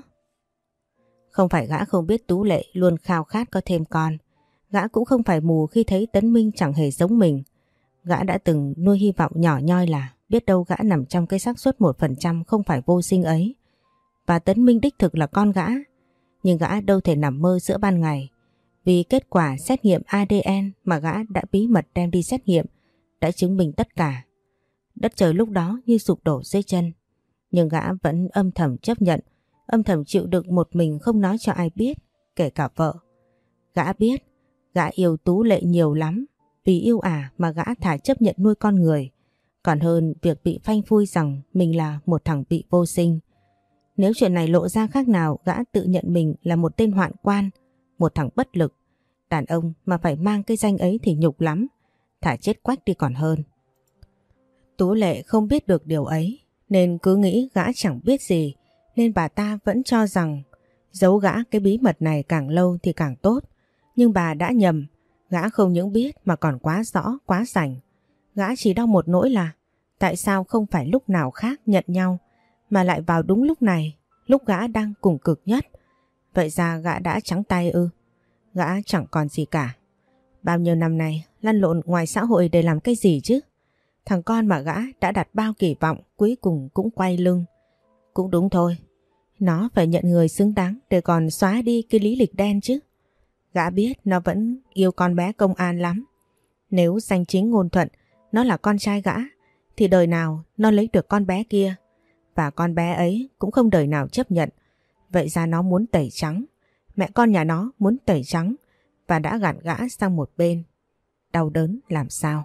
Không phải gã không biết Tú Lệ luôn khao khát có thêm con. Gã cũng không phải mù khi thấy Tấn Minh chẳng hề giống mình. Gã đã từng nuôi hy vọng nhỏ nhoi là biết đâu gã nằm trong cái xác suất một phần trăm không phải vô sinh ấy. Và Tấn Minh đích thực là con gã. Nhưng gã đâu thể nằm mơ giữa ban ngày. Vì kết quả xét nghiệm a đê en mà gã đã bí mật đem đi xét nghiệm đã chứng minh tất cả. Đất trời lúc đó như sụp đổ dưới chân. Nhưng gã vẫn âm thầm chấp nhận, âm thầm chịu đựng một mình không nói cho ai biết, kể cả vợ. Gã biết, gã yêu Tú Lệ nhiều lắm, vì yêu ả mà gã thà chấp nhận nuôi con người, còn hơn việc bị phanh phui rằng mình là một thằng bị vô sinh. Nếu chuyện này lộ ra khác nào, gã tự nhận mình là một tên hoạn quan, một thằng bất lực. Đàn ông mà phải mang cái danh ấy thì nhục lắm, thà chết quách đi còn hơn. Tú Lệ không biết được điều ấy, nên cứ nghĩ gã chẳng biết gì, nên bà ta vẫn cho rằng giấu gã cái bí mật này càng lâu thì càng tốt. Nhưng bà đã nhầm, gã không những biết mà còn quá rõ, quá rành. Gã chỉ đau một nỗi là tại sao không phải lúc nào khác nhận nhau mà lại vào đúng lúc này, lúc gã đang cùng cực nhất. Vậy ra gã đã trắng tay ư? Gã chẳng còn gì cả. Bao nhiêu năm nay lăn lộn ngoài xã hội để làm cái gì chứ? Thằng con mà gã đã đặt bao kỳ vọng cuối cùng cũng quay lưng. Cũng đúng thôi, nó phải nhận người xứng đáng để còn xóa đi cái lý lịch đen chứ. Gã biết nó vẫn yêu con bé Công An lắm. Nếu danh chính ngôn thuận nó là con trai gã thì đời nào nó lấy được con bé kia. Và con bé ấy cũng không đời nào chấp nhận. Vậy ra nó muốn tẩy trắng. Mẹ con nhà nó muốn tẩy trắng và đã gạt gã sang một bên. Đau đớn làm sao.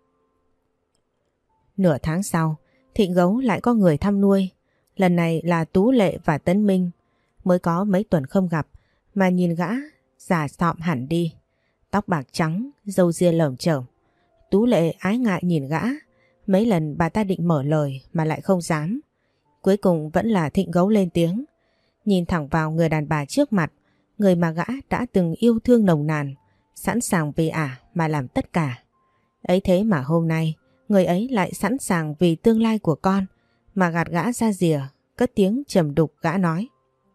Nửa tháng sau, Thịnh Gấu lại có người thăm nuôi. Lần này là Tú Lệ và Tấn Minh. Mới có mấy tuần không gặp mà nhìn gã già sọm hẳn đi. Tóc bạc trắng, râu ria lởm chởm. Tú Lệ ái ngại nhìn gã. Mấy lần bà ta định mở lời mà lại không dám. Cuối cùng vẫn là Thịnh Gấu lên tiếng. Nhìn thẳng vào người đàn bà trước mặt, người mà gã đã từng yêu thương nồng nàn, sẵn sàng vì ả mà làm tất cả. Ấy thế mà hôm nay, người ấy lại sẵn sàng vì tương lai của con mà gạt gã ra rìa, cất tiếng trầm đục gã nói.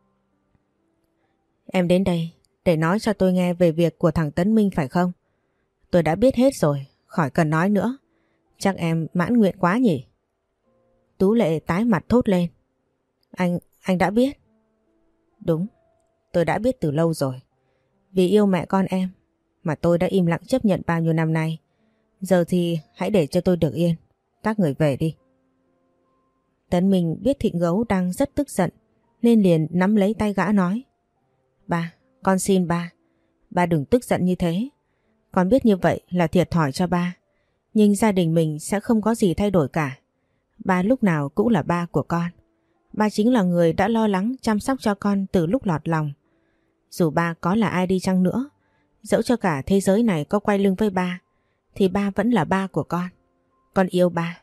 Em đến đây để nói cho tôi nghe về việc của thằng Tấn Minh phải không? Tôi đã biết hết rồi, khỏi cần nói nữa. Chắc em mãn nguyện quá nhỉ? Tú Lệ tái mặt thốt lên. Anh, anh đã biết. Đúng, tôi đã biết từ lâu rồi. Vì yêu mẹ con em mà tôi đã im lặng chấp nhận bao nhiêu năm nay. Giờ thì hãy để cho tôi được yên. Các người về đi. Tấn Minh biết Thịnh Gấu đang rất tức giận nên liền nắm lấy tay gã nói. Ba, con xin ba. Ba đừng tức giận như thế. Con biết như vậy là thiệt thòi cho ba. Nhưng gia đình mình sẽ không có gì thay đổi cả. Ba lúc nào cũng là ba của con. Ba chính là người đã lo lắng chăm sóc cho con từ lúc lọt lòng. Dù ba có là ai đi chăng nữa, dẫu cho cả thế giới này có quay lưng với ba, thì ba vẫn là ba của con. Con yêu ba.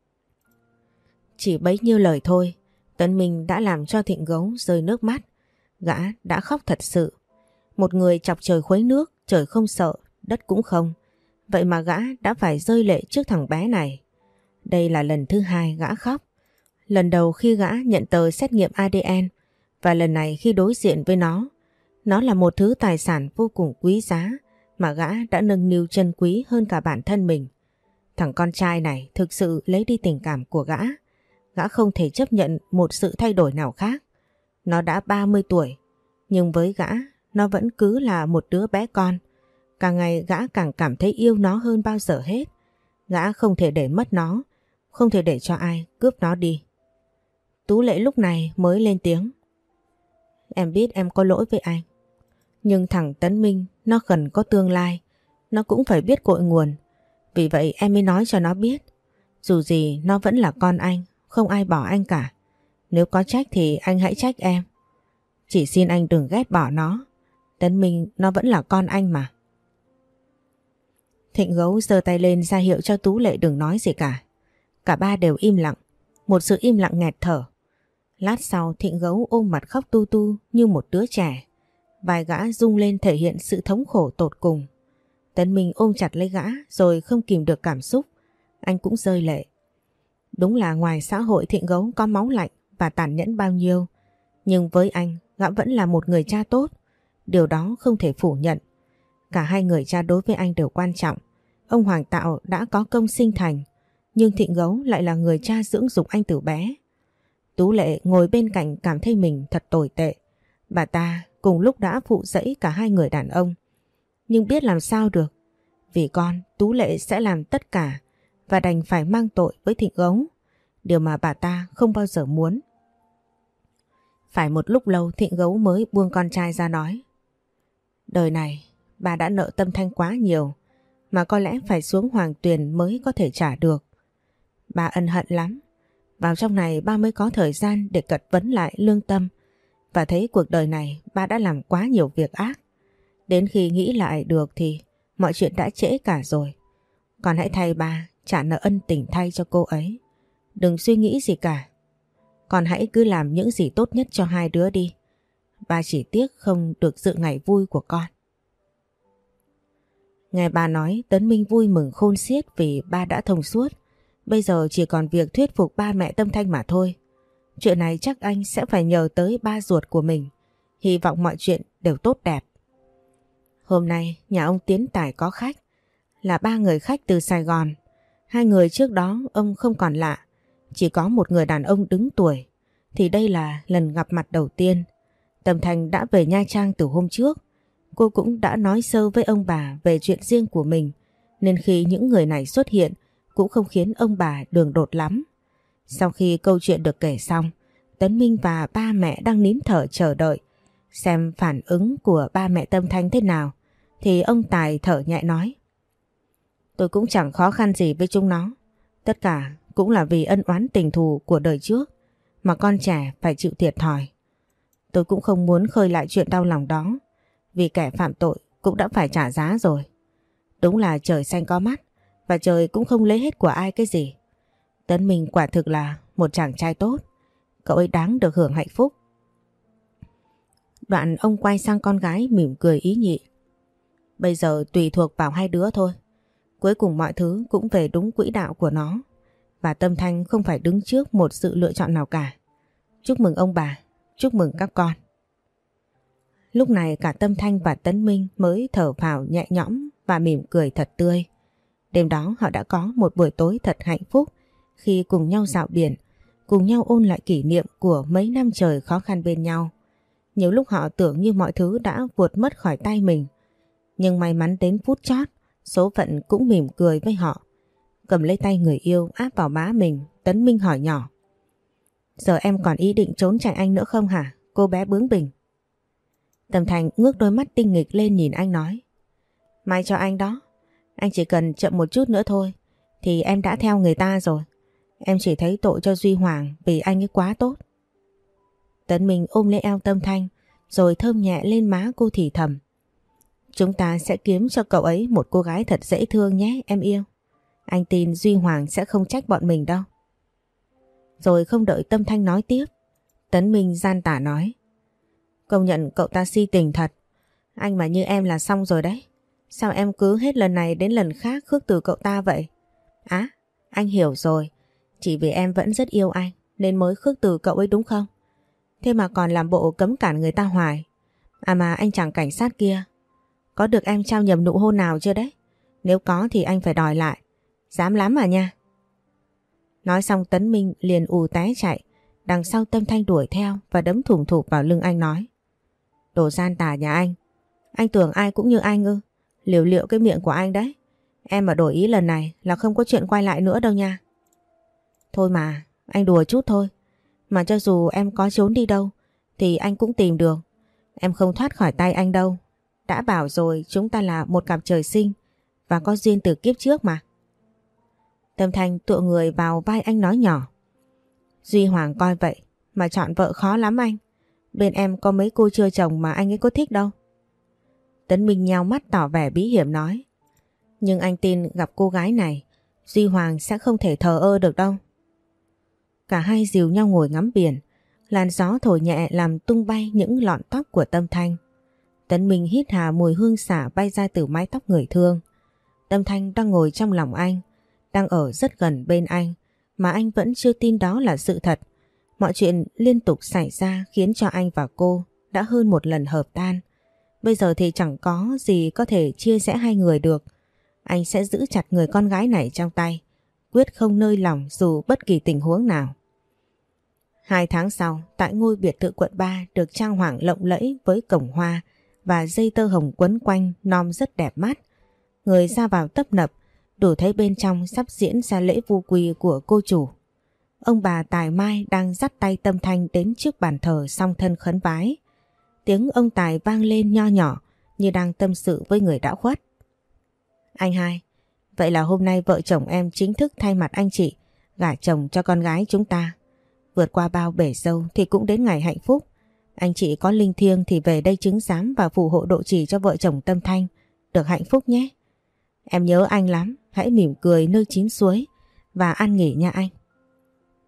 Chỉ bấy nhiêu lời thôi, Tấn Minh đã làm cho Thịnh Gấu rơi nước mắt. Gã đã khóc thật sự. Một người chọc trời khuấy nước, trời không sợ, đất cũng không. Vậy mà gã đã phải rơi lệ trước thằng bé này. Đây là lần thứ hai gã khóc. Lần đầu khi gã nhận tờ xét nghiệm a đê en và lần này khi đối diện với nó. Nó là một thứ tài sản vô cùng quý giá mà gã đã nâng niu trân quý hơn cả bản thân mình. Thằng con trai này thực sự lấy đi tình cảm của gã. Gã không thể chấp nhận một sự thay đổi nào khác. Nó đã ba mươi tuổi, nhưng với gã, nó vẫn cứ là một đứa bé con. Càng ngày gã càng cảm thấy yêu nó hơn bao giờ hết. Gã không thể để mất nó, không thể để cho ai cướp nó đi. Tú Lệ lúc này mới lên tiếng. Em biết em có lỗi với anh. Nhưng thằng Tấn Minh nó cần có tương lai. Nó cũng phải biết cội nguồn. Vì vậy em mới nói cho nó biết. Dù gì nó vẫn là con anh. Không ai bỏ anh cả. Nếu có trách thì anh hãy trách em. Chỉ xin anh đừng ghét bỏ nó. Tấn Minh nó vẫn là con anh mà. Thịnh Gấu giơ tay lên ra hiệu cho Tú Lệ đừng nói gì cả. Cả ba đều im lặng. Một sự im lặng nghẹt thở. Lát sau Thịnh Gấu ôm mặt khóc tu tu như một đứa trẻ. Vai gã rung lên thể hiện sự thống khổ tột cùng. Tấn Minh ôm chặt lấy gã rồi không kìm được cảm xúc. Anh cũng rơi lệ. Đúng là ngoài xã hội Thịnh Gấu có máu lạnh và tàn nhẫn bao nhiêu. Nhưng với anh, gã vẫn là một người cha tốt. Điều đó không thể phủ nhận. Cả hai người cha đối với anh đều quan trọng. Ông Hoàng Tạo đã có công sinh thành. Nhưng Thịnh Gấu lại là người cha dưỡng dục anh từ bé. Tú Lệ ngồi bên cạnh cảm thấy mình thật tồi tệ. Bà ta cùng lúc đã phụ dẫy cả hai người đàn ông. Nhưng biết làm sao được. Vì con, Tú Lệ sẽ làm tất cả và đành phải mang tội với Thịnh Gấu. Điều mà bà ta không bao giờ muốn. Phải một lúc lâu Thịnh Gấu mới buông con trai ra nói. Đời này, bà đã nợ Tâm Thanh quá nhiều, mà có lẽ phải xuống Hoàng Tuyền mới có thể trả được. Bà ân hận lắm. Vào trong này ba mới có thời gian để cật vấn lại lương tâm và thấy cuộc đời này ba đã làm quá nhiều việc ác. Đến khi nghĩ lại được thì mọi chuyện đã trễ cả rồi. Còn hãy thay ba trả nợ ân tình thay cho cô ấy. Đừng suy nghĩ gì cả. Con hãy cứ làm những gì tốt nhất cho hai đứa đi. Ba chỉ tiếc không được dự ngày vui của con. Nghe ba nói, Tấn Minh vui mừng khôn xiết vì ba đã thông suốt. Bây giờ chỉ còn việc thuyết phục ba mẹ Tâm Thanh mà thôi. Chuyện này chắc anh sẽ phải nhờ tới ba ruột của mình. Hy vọng mọi chuyện đều tốt đẹp. Hôm nay nhà ông Tiến Tài có khách. Là ba người khách từ Sài Gòn. Hai người trước đó ông không còn lạ. Chỉ có một người đàn ông đứng tuổi. Thì đây là lần gặp mặt đầu tiên. Tâm Thanh đã về Nha Trang từ hôm trước. Cô cũng đã nói sơ với ông bà về chuyện riêng của mình. Nên khi những người này xuất hiện cũng không khiến ông bà đường đột lắm. Sau khi câu chuyện được kể xong, Tấn Minh và ba mẹ đang nín thở chờ đợi xem phản ứng của ba mẹ Tâm Thanh thế nào. Thì ông Tài thở nhẹ nói: Tôi cũng chẳng khó khăn gì với chúng nó. Tất cả cũng là vì ân oán tình thù của đời trước mà con trẻ phải chịu thiệt thòi. Tôi cũng không muốn khơi lại chuyện đau lòng đó, vì kẻ phạm tội cũng đã phải trả giá rồi. Đúng là trời xanh có mắt, và trời cũng không lấy hết của ai cái gì. Tấn Minh quả thực là một chàng trai tốt. Cậu ấy đáng được hưởng hạnh phúc. Đoạn ông quay sang con gái mỉm cười ý nhị: Bây giờ tùy thuộc vào hai đứa thôi. Cuối cùng mọi thứ cũng về đúng quỹ đạo của nó. Và Tâm Thanh không phải đứng trước một sự lựa chọn nào cả. Chúc mừng ông bà, chúc mừng các con. Lúc này cả Tâm Thanh và Tấn Minh mới thở phào nhẹ nhõm và mỉm cười thật tươi. Đêm đó họ đã có một buổi tối thật hạnh phúc khi cùng nhau dạo biển, cùng nhau ôn lại kỷ niệm của mấy năm trời khó khăn bên nhau. Nhiều lúc họ tưởng như mọi thứ đã vụt mất khỏi tay mình. Nhưng may mắn đến phút chót, số phận cũng mỉm cười với họ. Cầm lấy tay người yêu áp vào má mình, Tấn Minh hỏi nhỏ: Giờ em còn ý định trốn chạy anh nữa không hả, cô bé bướng bỉnh? Tâm Thanh ngước đôi mắt tinh nghịch lên nhìn anh nói: May cho anh đó. Anh chỉ cần chậm một chút nữa thôi thì em đã theo người ta rồi. Em chỉ thấy tội cho Duy Hoàng vì anh ấy quá tốt. Tấn Minh ôm lấy eo Tâm Thanh rồi thơm nhẹ lên má cô thì thầm: Chúng ta sẽ kiếm cho cậu ấy một cô gái thật dễ thương nhé em yêu. Anh tin Duy Hoàng sẽ không trách bọn mình đâu. Rồi không đợi Tâm Thanh nói tiếp, Tấn Minh gian tả nói: Công nhận cậu ta si tình thật. Anh mà như em là xong rồi đấy. Sao em cứ hết lần này đến lần khác khước từ cậu ta vậy? Á, anh hiểu rồi. Chỉ vì em vẫn rất yêu anh nên mới khước từ cậu ấy đúng không? Thế mà còn làm bộ cấm cản người ta hoài. À mà anh chàng cảnh sát kia, có được em trao nhầm nụ hôn nào chưa đấy? Nếu có thì anh phải đòi lại. Dám lắm à nha. Nói xong Tấn Minh liền ù té chạy. Đằng sau Tâm Thanh đuổi theo và đấm thủng thụp vào lưng anh nói: Đồ gian tà nhà anh. Anh tưởng ai cũng như anh ư? Liều liệu cái miệng của anh đấy. Em mà đổi ý lần này là không có chuyện quay lại nữa đâu nha. Thôi mà, anh đùa chút thôi. Mà cho dù em có trốn đi đâu thì anh cũng tìm được. Em không thoát khỏi tay anh đâu. Đã bảo rồi, chúng ta là một cặp trời sinh và có duyên từ kiếp trước mà. Tâm Thanh tựa người vào vai anh nói nhỏ: Duy Hoàng coi vậy mà chọn vợ khó lắm anh. Bên em có mấy cô chưa chồng mà anh ấy có thích đâu. Tấn Minh nheo mắt tỏ vẻ bí hiểm nói: Nhưng anh tin gặp cô gái này, Duy Hoàng sẽ không thể thờ ơ được đâu. Cả hai dìu nhau ngồi ngắm biển. Làn gió thổi nhẹ làm tung bay những lọn tóc của Tâm Thanh. Tấn Minh hít hà mùi hương xả bay ra từ mái tóc người thương. Tâm Thanh đang ngồi trong lòng anh, đang ở rất gần bên anh, mà anh vẫn chưa tin đó là sự thật. Mọi chuyện liên tục xảy ra khiến cho anh và cô đã hơn một lần hợp tan. Bây giờ thì chẳng có gì có thể chia rẽ hai người được. Anh sẽ giữ chặt người con gái này trong tay, quyết không nơi lòng dù bất kỳ tình huống nào. Hai tháng sau, tại ngôi biệt thự quận ba được trang hoàng lộng lẫy với cổng hoa và dây tơ hồng quấn quanh nom rất đẹp mắt. Người ra vào tấp nập, đủ thấy bên trong sắp diễn ra lễ vu quy của cô chủ. Ông bà Tài Mai đang dắt tay Tâm Thanh đến trước bàn thờ song thân khấn vái. Tiếng ông Tài vang lên nho nhỏ như đang tâm sự với người đã khuất. Anh hai, vậy là hôm nay vợ chồng em chính thức thay mặt anh chị gả chồng cho con gái chúng ta. Vượt qua bao bể dâu thì cũng đến ngày hạnh phúc. Anh chị có linh thiêng thì về đây chứng giám và phù hộ độ trì cho vợ chồng Tâm Thanh được hạnh phúc nhé. Em nhớ anh lắm, hãy mỉm cười nơi chín suối và ăn nghỉ nha anh.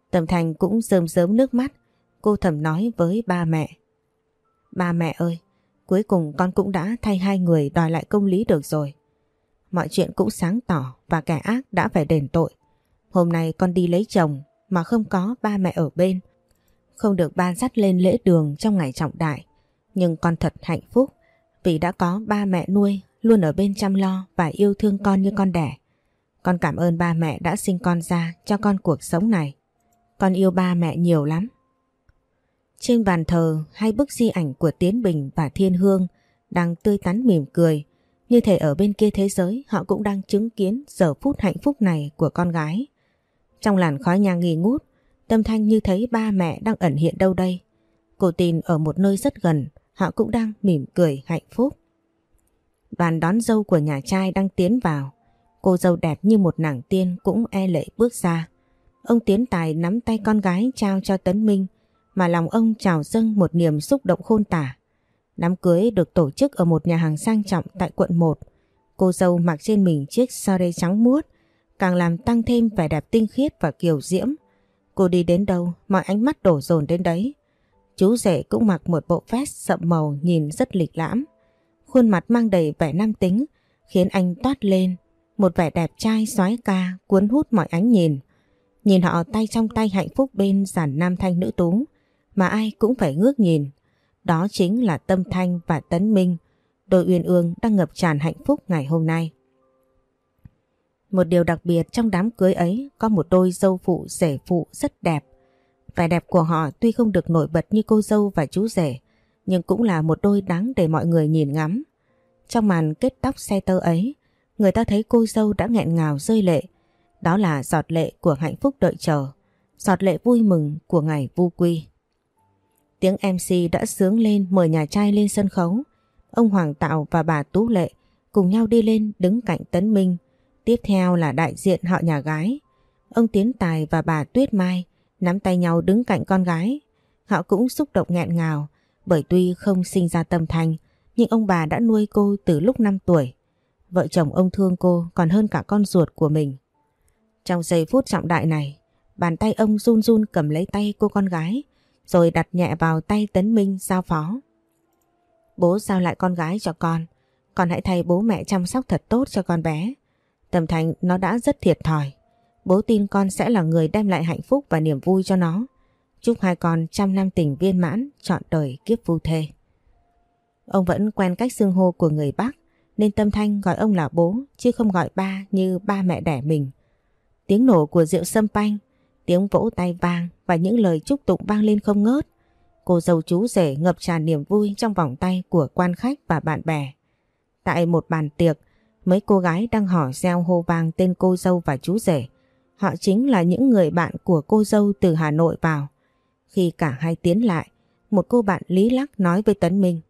Tâm Thanh cũng rơm rớm nước mắt. Cô thầm nói với ba mẹ. Ba mẹ ơi, cuối cùng con cũng đã thay hai người đòi lại công lý được rồi. Mọi chuyện cũng sáng tỏ và kẻ ác đã phải đền tội. Hôm nay con đi lấy chồng mà không có ba mẹ ở bên, không được ba dắt lên lễ đường trong ngày trọng đại. Nhưng con thật hạnh phúc vì đã có ba mẹ nuôi luôn ở bên chăm lo và yêu thương con như con đẻ. Con cảm ơn ba mẹ đã sinh con ra cho con cuộc sống này. Con yêu ba mẹ nhiều lắm. Trên bàn thờ, hai bức di ảnh của Tiến Bình và Thiên Hương đang tươi tắn mỉm cười. Như thể ở bên kia thế giới họ cũng đang chứng kiến giờ phút hạnh phúc này của con gái. Trong làn khói nhang nghi ngút, Tâm Thanh như thấy ba mẹ đang ẩn hiện đâu đây. Cô tin ở một nơi rất gần, họ cũng đang mỉm cười hạnh phúc. Đoàn đón dâu của nhà trai đang tiến vào. Cô dâu đẹp như một nàng tiên cũng e lệ bước ra. Ông Tiến Tài nắm tay con gái trao cho Tấn Minh, mà lòng ông trào dâng một niềm xúc động khôn tả. Đám cưới được tổ chức ở một nhà hàng sang trọng tại quận một. Cô dâu mặc trên mình chiếc soirée trắng muốt, càng làm tăng thêm vẻ đẹp tinh khiết và kiều diễm. Cô đi đến đâu, mọi ánh mắt đổ dồn đến đấy. Chú rể cũng mặc một bộ vest sậm màu nhìn rất lịch lãm. Khuôn mặt mang đầy vẻ nam tính, khiến anh toát lên một vẻ đẹp trai soái ca cuốn hút mọi ánh nhìn. Nhìn họ tay trong tay hạnh phúc bên dàn nam thanh nữ tú, mà ai cũng phải ngước nhìn. Đó chính là Tâm Thanh và Tấn Minh, đôi uyên ương đang ngập tràn hạnh phúc ngày hôm nay. Một điều đặc biệt trong đám cưới ấy có một đôi dâu phụ rể phụ rất đẹp. Vẻ đẹp của họ tuy không được nổi bật như cô dâu và chú rể, nhưng cũng là một đôi đáng để mọi người nhìn ngắm. Trong màn kết tóc xe tơ ấy, người ta thấy cô dâu đã nghẹn ngào rơi lệ. Đó là giọt lệ của hạnh phúc đợi chờ, giọt lệ vui mừng của ngày vu quy. Tiếng em xê đã xướng lên mời nhà trai lên sân khấu. Ông Hoàng Tạo và bà Tú Lệ cùng nhau đi lên đứng cạnh Tấn Minh. Tiếp theo là đại diện họ nhà gái. Ông Tiến Tài và bà Tuyết Mai nắm tay nhau đứng cạnh con gái. Họ cũng xúc động nghẹn ngào, bởi tuy không sinh ra Tâm Thanh, nhưng ông bà đã nuôi cô từ lúc năm tuổi. Vợ chồng ông thương cô còn hơn cả con ruột của mình. Trong giây phút trọng đại này, bàn tay ông run run cầm lấy tay cô con gái, rồi đặt nhẹ vào tay Tấn Minh giao phó. Bố giao lại con gái cho con, con hãy thay bố mẹ chăm sóc thật tốt cho con bé. Tâm Thanh nó đã rất thiệt thòi. Bố tin con sẽ là người đem lại hạnh phúc và niềm vui cho nó. Chúc hai con trăm năm tình viên mãn, trọn đời kiếp phu thê. Ông vẫn quen cách xưng hô của người Bắc, nên Tâm Thanh gọi ông là bố chứ không gọi ba như ba mẹ đẻ mình. Tiếng nổ của rượu sâm panh, tiếng vỗ tay vang và những lời chúc tụng vang lên không ngớt. Cô dâu chú rể ngập tràn niềm vui trong vòng tay của quan khách và bạn bè. Tại một bàn tiệc, mấy cô gái đang hò reo hô vang tên cô dâu và chú rể. Họ chính là những người bạn của cô dâu từ Hà Nội vào. Khi cả hai tiến lại, một cô bạn lý lắc nói với Tấn Minh.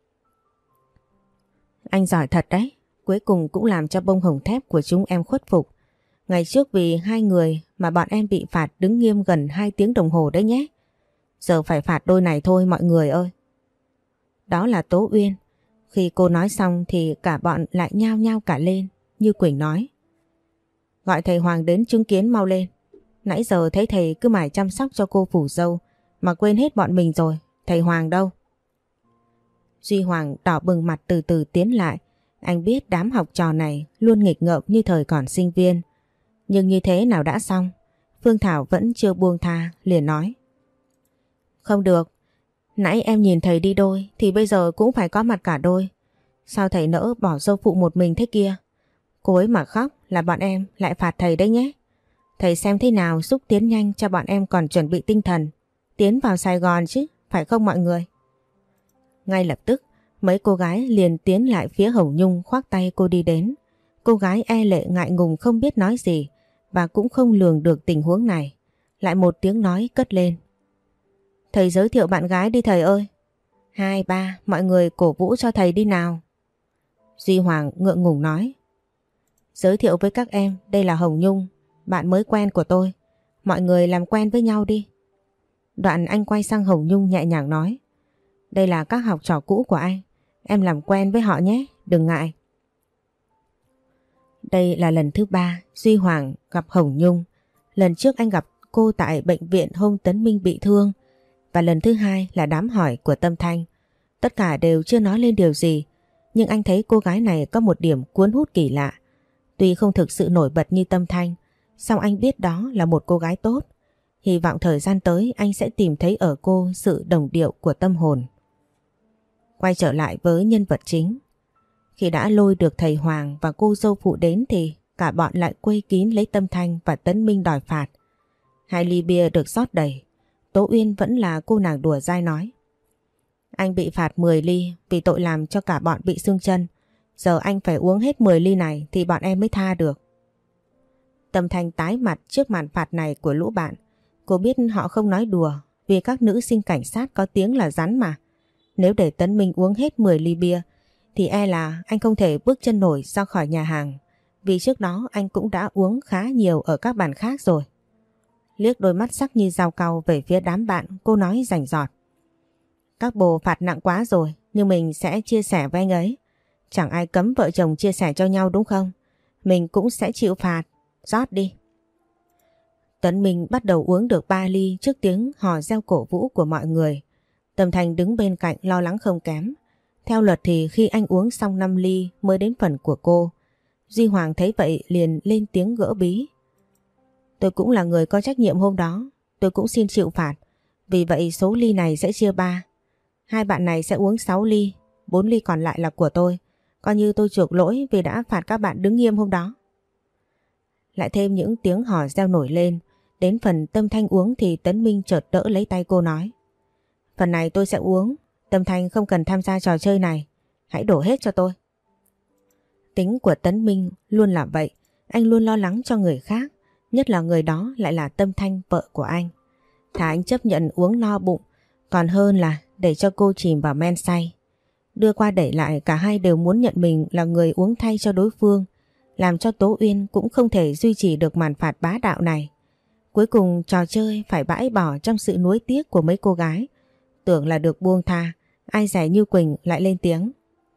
Anh giỏi thật đấy, cuối cùng cũng làm cho bông hồng thép của chúng em khuất phục. Ngày trước vì hai người mà bọn em bị phạt đứng nghiêm gần hai tiếng đồng hồ đấy nhé. Giờ phải phạt đôi này thôi mọi người ơi. Đó là Tố Uyên. Khi cô nói xong thì cả bọn lại nhao nhao cả lên, như Quỳnh nói. Gọi thầy Hoàng đến chứng kiến mau lên. Nãy giờ thấy thầy cứ mải chăm sóc cho cô phủ dâu mà quên hết bọn mình rồi. Thầy Hoàng đâu? Duy Hoàng đỏ bừng mặt từ từ tiến lại. Anh biết đám học trò này luôn nghịch ngợm như thời còn sinh viên. Nhưng như thế nào đã xong? Phương Thảo vẫn chưa buông tha, liền nói. Không được, nãy em nhìn thầy đi đôi thì bây giờ cũng phải có mặt cả đôi. Sao thầy nỡ bỏ dâu phụ một mình thế kia? Cô ấy mà khóc là bọn em lại phạt thầy đấy nhé. Thầy xem thế nào xúc tiến nhanh cho bọn em còn chuẩn bị tinh thần tiến vào Sài Gòn chứ, phải không mọi người? Ngay lập tức, mấy cô gái liền tiến lại phía Hồng Nhung khoác tay cô đi đến. Cô gái e lệ ngại ngùng không biết nói gì và cũng không lường được tình huống này. Lại một tiếng nói cất lên. Thầy giới thiệu bạn gái đi thầy ơi. Hai ba, mọi người cổ vũ cho thầy đi nào. Duy Hoàng ngượng ngùng nói. Giới thiệu với các em, đây là Hồng Nhung, bạn mới quen của tôi. Mọi người làm quen với nhau đi. Đoạn anh quay sang Hồng Nhung nhẹ nhàng nói. Đây là các học trò cũ của anh. Em làm quen với họ nhé, đừng ngại. Đây là lần thứ ba Duy Hoàng gặp Hồng Nhung. Lần trước anh gặp cô tại bệnh viện hôm Tấn Minh bị thương, và lần thứ hai là đám hỏi của Tâm Thanh. Tất cả đều chưa nói lên điều gì, nhưng anh thấy cô gái này có một điểm cuốn hút kỳ lạ. Tuy không thực sự nổi bật như Tâm Thanh, song anh biết đó là một cô gái tốt. Hy vọng thời gian tới anh sẽ tìm thấy ở cô sự đồng điệu của tâm hồn. Quay trở lại với nhân vật chính. Khi đã lôi được thầy Hoàng và cô dâu phụ đến thì cả bọn lại quây kín lấy Tâm Thanh và Tấn Minh đòi phạt. Hai ly bia được rót đầy. Tố Uyên vẫn là cô nàng đùa dai nói: anh bị phạt mười ly vì tội làm cho cả bọn bị xương chân. Giờ anh phải uống hết mười ly này thì bọn em mới tha được. Tâm Thanh tái mặt trước màn phạt này của lũ bạn. Cô biết họ không nói đùa, vì các nữ sinh cảnh sát có tiếng là rắn mà. Nếu để Tấn Minh uống hết mười ly bia thì e là anh không thể bước chân nổi ra khỏi nhà hàng, vì trước đó anh cũng đã uống khá nhiều ở các bàn khác rồi. Liếc đôi mắt sắc như dao cau về phía đám bạn, cô nói rành rọt: các bồ phạt nặng quá rồi, nhưng mình sẽ chia sẻ với anh ấy. Chẳng ai cấm vợ chồng chia sẻ cho nhau đúng không? Mình cũng sẽ chịu phạt. Rót đi. Tấn Minh bắt đầu uống được ba ly trước tiếng hò reo cổ vũ của mọi người. Tâm Thanh đứng bên cạnh lo lắng không kém. Theo luật thì khi anh uống xong năm ly mới đến phần của cô. Duy Hoàng thấy vậy liền lên tiếng gỡ bí: tôi cũng là người có trách nhiệm hôm đó, tôi cũng xin chịu phạt. Vì vậy số ly này sẽ chia ba. Hai bạn này sẽ uống sáu ly, bốn ly còn lại là của tôi. Coi như tôi chuộc lỗi vì đã phạt các bạn đứng nghiêm hôm đó. Lại thêm những tiếng hò reo nổi lên. Đến phần Tâm Thanh uống thì Tấn Minh chợt đỡ lấy tay cô nói: phần này tôi sẽ uống, Tâm Thanh không cần tham gia trò chơi này, hãy đổ hết cho tôi. Tính của Tấn Minh luôn là vậy, anh luôn lo lắng cho người khác, nhất là người đó lại là Tâm Thanh, vợ của anh. Thà anh chấp nhận uống no bụng còn hơn là để cho cô chìm vào men say. Đưa qua đẩy lại cả hai đều muốn nhận mình là người uống thay cho đối phương, làm cho Tố Uyên cũng không thể duy trì được màn phạt bá đạo này. Cuối cùng trò chơi phải bãi bỏ trong sự nuối tiếc của mấy cô gái. Tưởng là được buông tha, ai dè như Quỳnh lại lên tiếng: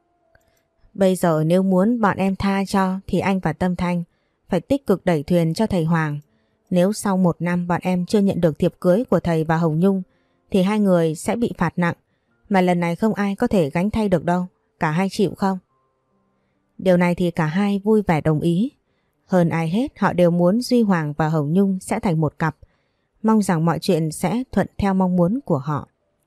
bây giờ nếu muốn bọn em tha cho thì anh và Tâm Thanh phải tích cực đẩy thuyền cho thầy Hoàng. Nếu sau một năm bọn em chưa nhận được thiệp cưới của thầy và Hồng Nhung thì hai người sẽ bị phạt nặng, mà lần này không ai có thể gánh thay được đâu. Cả hai chịu không? Điều này thì cả hai vui vẻ đồng ý. Hơn ai hết họ đều muốn Duy Hoàng và Hồng Nhung sẽ thành một cặp. Mong rằng mọi chuyện sẽ thuận theo mong muốn của họ.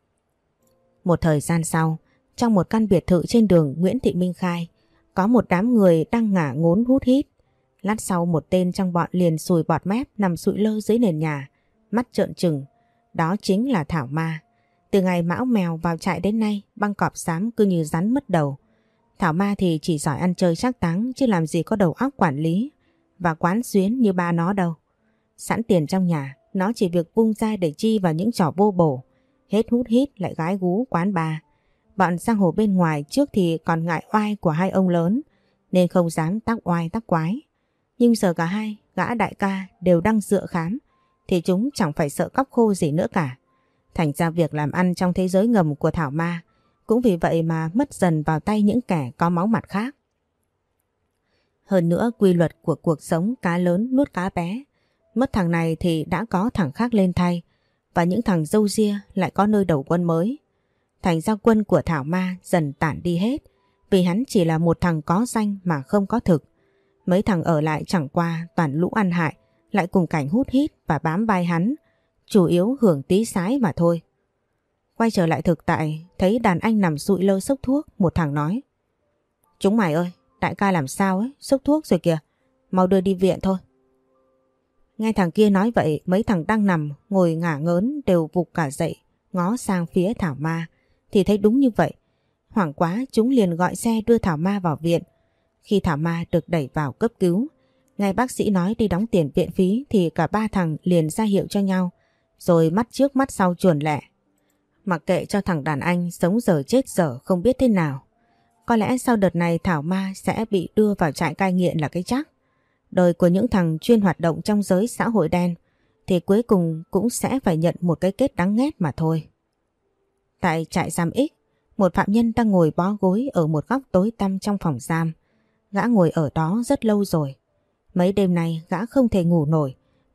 Một thời gian sau, trong một căn biệt thự trên đường Nguyễn Thị Minh Khai, có một đám người đang ngả ngốn hút hít. Lát sau một tên trong bọn liền sùi bọt mép nằm sụi lơ dưới nền nhà, mắt trợn trừng. Đó chính là Thảo Ma. Từ ngày Mão Mèo vào trại đến nay, băng cọp xám cứ như rắn mất đầu. Thảo Ma thì chỉ giỏi ăn chơi trác táng chứ làm gì có đầu óc quản lý và quán xuyến như ba nó đâu. Sẵn tiền trong nhà, nó chỉ việc vung ra để chi vào những trò vô bổ. Hết hút hít lại gái gú quán bar. Bọn giang hồ bên ngoài trước thì còn ngại oai của hai ông lớn nên không dám tác oai tác quái. Nhưng giờ cả hai gã đại ca đều đang dựa khám thì chúng chẳng phải sợ cóc khô gì nữa cả. Thành ra việc làm ăn trong thế giới ngầm của Thảo Ma cũng vì vậy mà mất dần vào tay những kẻ có máu mặt khác. Hơn nữa quy luật của cuộc sống cá lớn nuốt cá bé. Mất thằng này thì đã có thằng khác lên thay, và những thằng râu ria lại có nơi đầu quân mới. Thành ra quân của Thảo Ma dần tản đi hết, vì hắn chỉ là một thằng có danh mà không có thực. Mấy thằng ở lại chẳng qua toàn lũ ăn hại, lại cùng cảnh hút hít và bám vai hắn, chủ yếu hưởng tí sái mà thôi. Quay trở lại thực tại, thấy đàn anh nằm sụi lơ xốc thuốc, một thằng nói: chúng mày ơi, đại ca làm sao ấy, xốc thuốc rồi kìa, mau đưa đi viện thôi. Nghe thằng kia nói vậy, mấy thằng đang nằm ngồi ngả ngớn đều vụt cả dậy, ngó sang phía Thảo Ma thì thấy đúng như vậy. Hoảng quá chúng liền gọi xe đưa Thảo Ma vào viện. Khi Thảo Ma được đẩy vào cấp cứu, nghe bác sĩ nói đi đóng tiền viện phí thì cả ba thằng liền ra hiệu cho nhau, rồi mắt trước mắt sau chuồn lẹ. Mặc kệ cho thằng đàn anh sống dở chết dở không biết thế nào. Có lẽ sau đợt này Thảo Ma sẽ bị đưa vào trại cai nghiện là cái chắc. Đời của những thằng chuyên hoạt động trong giới xã hội đen thì cuối cùng cũng sẽ phải nhận một cái kết đáng ghét mà thôi. Tại trại giam X, một phạm nhân đang ngồi bó gối ở một góc tối tăm trong phòng giam. Gã ngồi ở đó rất lâu rồi. Mấy đêm nay gã không thể ngủ nổi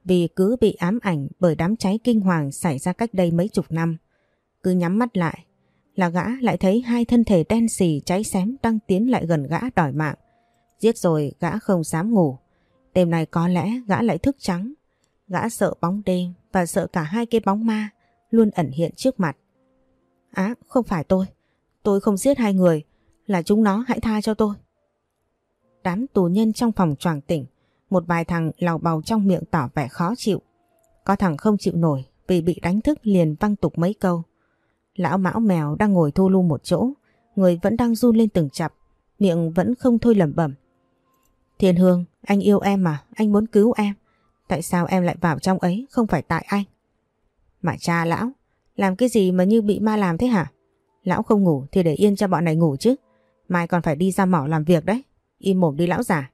vì cứ bị ám ảnh bởi đám cháy kinh hoàng xảy ra cách đây mấy chục năm. Cứ nhắm mắt lại là gã lại thấy hai thân thể đen xì cháy xém đang tiến lại gần gã đòi mạng. Giết rồi gã không dám ngủ. Đêm này có lẽ gã lại thức trắng. Gã sợ bóng đêm và sợ cả hai cái bóng ma luôn ẩn hiện trước mặt. Á, không phải tôi. Tôi không giết hai người. Là chúng nó, hãy tha cho tôi. Đám tù nhân trong phòng choàng tỉnh. Một vài thằng lào bào trong miệng tỏ vẻ khó chịu. Có thằng không chịu nổi vì bị đánh thức liền văng tục mấy câu. Lão Mão Mèo đang ngồi thu lu một chỗ. Người vẫn đang run lên từng chập. Miệng vẫn không thôi lẩm bẩm. Thiên Hương, anh yêu em mà, anh muốn cứu em. Tại sao em lại vào trong ấy, không phải tại anh? Mà cha lão, làm cái gì mà như bị ma làm thế hả? Lão không ngủ thì để yên cho bọn này ngủ chứ. Mai còn phải đi ra mỏ làm việc đấy. Im mồm đi lão già.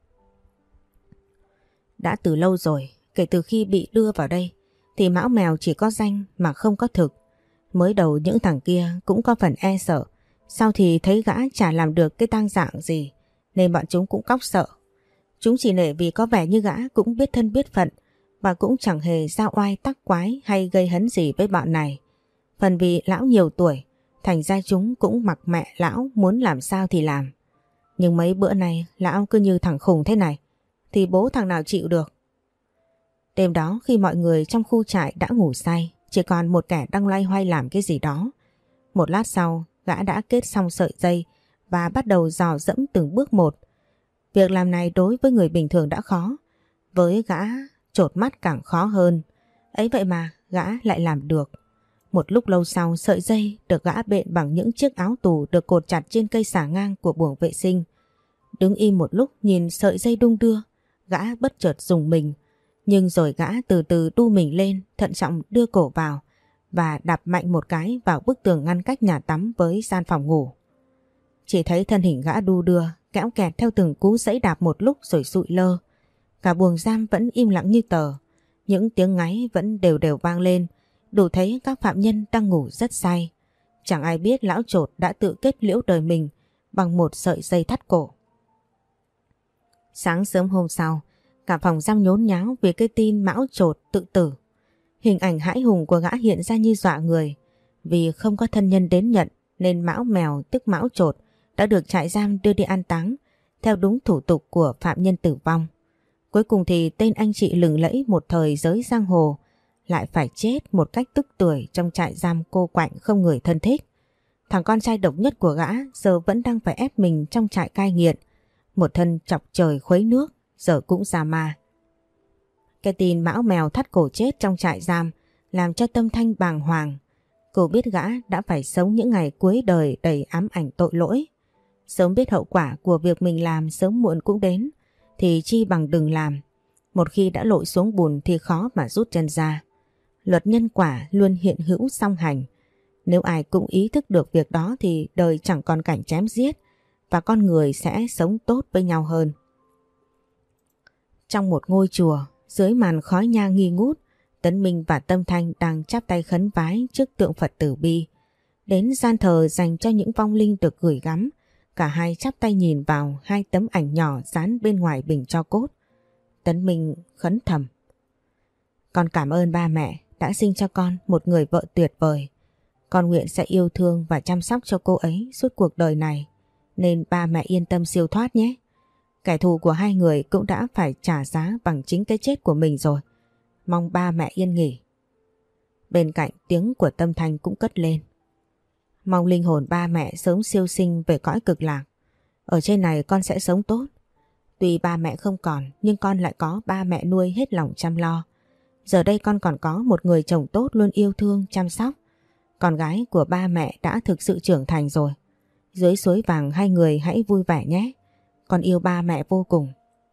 Đã từ lâu rồi, kể từ khi bị đưa vào đây, thì Mão Mèo chỉ có danh mà không có thực. Mới đầu những thằng kia cũng có phần e sợ. Sau thì thấy gã chả làm được cái tang dạng gì, nên bọn chúng cũng cóc sợ. Chúng chỉ nể vì có vẻ như gã cũng biết thân biết phận và cũng chẳng hề giao oai tắc quái hay gây hấn gì với bọn này. Phần vì lão nhiều tuổi, thành ra chúng cũng mặc mẹ lão muốn làm sao thì làm. Nhưng mấy bữa nay lão cứ như thằng khùng thế này, thì bố thằng nào chịu được. Đêm đó khi mọi người trong khu trại đã ngủ say, chỉ còn một kẻ đang loay hoay làm cái gì đó. Một lát sau, gã đã kết xong sợi dây và bắt đầu dò dẫm từng bước một. Việc làm này đối với người bình thường đã khó, với gã chột mắt càng khó hơn. Ấy vậy mà gã lại làm được. Một lúc lâu sau, sợi dây được gã bện bằng những chiếc áo tù được cột chặt trên cây xà ngang của buồng vệ sinh. Đứng im một lúc nhìn sợi dây đung đưa, gã bất chợt rùng mình. Nhưng rồi gã từ từ đu mình lên, thận trọng đưa cổ vào và đạp mạnh một cái vào bức tường ngăn cách nhà tắm với gian phòng ngủ. Chỉ thấy thân hình gã đu đưa, kéo kẹt theo từng cú giẫy đạp một lúc rồi sụi lơ. Cả buồng giam vẫn im lặng như tờ. Những tiếng ngáy vẫn đều đều vang lên, đủ thấy các phạm nhân đang ngủ rất say. Chẳng ai biết lão chột đã tự kết liễu đời mình bằng một sợi dây thắt cổ. Sáng sớm hôm sau, cả phòng giam nhốn nháo vì cái tin Mão chột tự tử. Hình ảnh hãi hùng của gã hiện ra như dọa người. Vì không có thân nhân đến nhận nên Mão Mèo tức Mão chột đã được trại giam đưa đi an táng theo đúng thủ tục của phạm nhân tử vong. Cuối cùng thì tên anh chị lừng lẫy một thời giới giang hồ lại phải chết một cách tức tưởi trong trại giam cô quạnh không người thân thích. Thằng con trai độc nhất của gã giờ vẫn đang phải ép mình trong trại cai nghiện. Một thân chọc trời khuấy nước, giờ cũng già ma. Cái tin Mão Mèo thắt cổ chết trong trại giam làm cho Tâm Thanh bàng hoàng. Cô biết gã đã phải sống những ngày cuối đời đầy ám ảnh tội lỗi. Sớm biết hậu quả của việc mình làm sớm muộn cũng đến, thì chi bằng đừng làm. Một khi đã lội xuống bùn thì khó mà rút chân ra. Luật nhân quả luôn hiện hữu song hành. Nếu ai cũng ý thức được việc đó thì đời chẳng còn cảnh chém giết và con người sẽ sống tốt với nhau hơn. Trong một ngôi chùa, dưới màn khói nhang nghi ngút, Tấn Minh và Tâm Thanh đang chắp tay khấn vái trước tượng Phật Từ Bi. Đến gian thờ dành cho những vong linh được gửi gắm, cả hai chắp tay nhìn vào hai tấm ảnh nhỏ dán bên ngoài bình tro cốt. Tấn Minh khấn thầm: Con cảm ơn ba mẹ đã sinh cho con một người vợ tuyệt vời. Con nguyện sẽ yêu thương và chăm sóc cho cô ấy suốt cuộc đời này, nên ba mẹ yên tâm siêu thoát nhé. Kẻ thù của hai người cũng đã phải trả giá bằng chính cái chết của mình rồi. Mong ba mẹ yên nghỉ. Bên cạnh tiếng của Tâm Thanh cũng cất lên: Mong linh hồn ba mẹ sớm siêu sinh về cõi cực lạc. Ở trên này con sẽ sống tốt. Tuy ba mẹ không còn, nhưng con lại có ba mẹ nuôi hết lòng chăm lo. Giờ đây con còn có một người chồng tốt luôn yêu thương, chăm sóc. Con gái của ba mẹ đã thực sự trưởng thành rồi. Dưới suối vàng hai người hãy vui vẻ nhé. Con yêu ba mẹ vô cùng.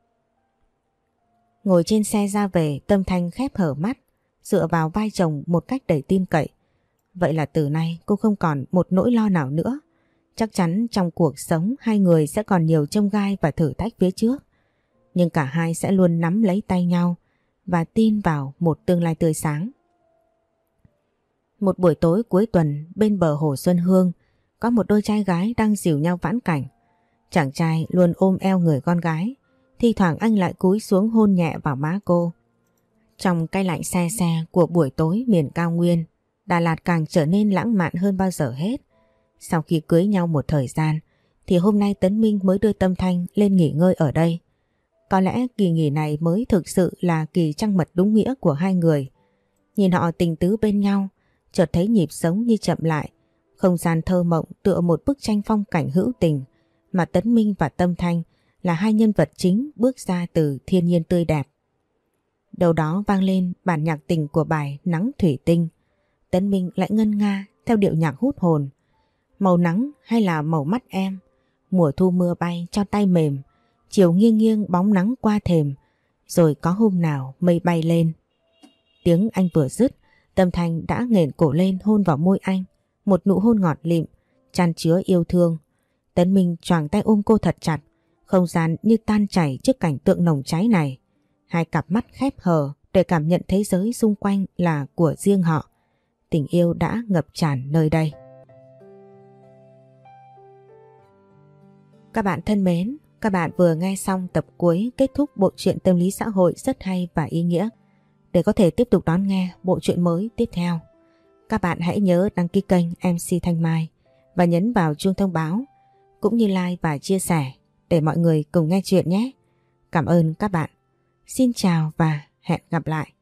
Ngồi trên xe ra về, Tâm Thanh khép hở mắt, dựa vào vai chồng một cách đầy tin cậy. Vậy là từ nay cô không còn một nỗi lo nào nữa. Chắc chắn trong cuộc sống hai người sẽ còn nhiều chông gai và thử thách phía trước. Nhưng cả hai sẽ luôn nắm lấy tay nhau và tin vào một tương lai tươi sáng. Một buổi tối cuối tuần bên bờ hồ Xuân Hương, có một đôi trai gái đang dìu nhau vãn cảnh. Chàng trai luôn ôm eo người con gái, thi thoảng anh lại cúi xuống hôn nhẹ vào má cô. Trong cái lạnh se se của buổi tối miền cao nguyên, Đà Lạt càng trở nên lãng mạn hơn bao giờ hết. Sau khi cưới nhau một thời gian thì hôm nay Tấn Minh mới đưa Tâm Thanh lên nghỉ ngơi ở đây. Có lẽ kỳ nghỉ này mới thực sự là kỳ trăng mật đúng nghĩa của hai người. Nhìn họ tình tứ bên nhau, chợt thấy nhịp sống như chậm lại, không gian thơ mộng tựa một bức tranh phong cảnh hữu tình mà Tấn Minh và Tâm Thanh là hai nhân vật chính bước ra từ thiên nhiên tươi đẹp. Đầu đó vang lên bản nhạc tình của bài Nắng Thủy Tinh. Tấn Minh lại ngân nga theo điệu nhạc hút hồn. Màu nắng hay là màu mắt em, mùa thu mưa bay cho tay mềm, chiều nghiêng nghiêng bóng nắng qua thềm, rồi có hôm nào mây bay lên. Tiếng anh vừa dứt, Tâm Thanh đã nghển cổ lên hôn vào môi anh, một nụ hôn ngọt lịm, chan chứa yêu thương. Tấn Minh choàng tay ôm cô thật chặt, không gian như tan chảy trước cảnh tượng nồng cháy này. Hai cặp mắt khép hờ để cảm nhận thế giới xung quanh là của riêng họ. Tình yêu đã ngập tràn nơi đây. Các bạn thân mến, các bạn vừa nghe xong tập cuối kết thúc bộ truyện tâm lý xã hội rất hay và ý nghĩa. Để có thể tiếp tục đón nghe bộ truyện mới tiếp theo, các bạn hãy nhớ đăng ký kênh em xê Thanh Mai và nhấn vào chuông thông báo, cũng như like và chia sẻ để mọi người cùng nghe chuyện nhé. Cảm ơn các bạn. Xin chào và hẹn gặp lại.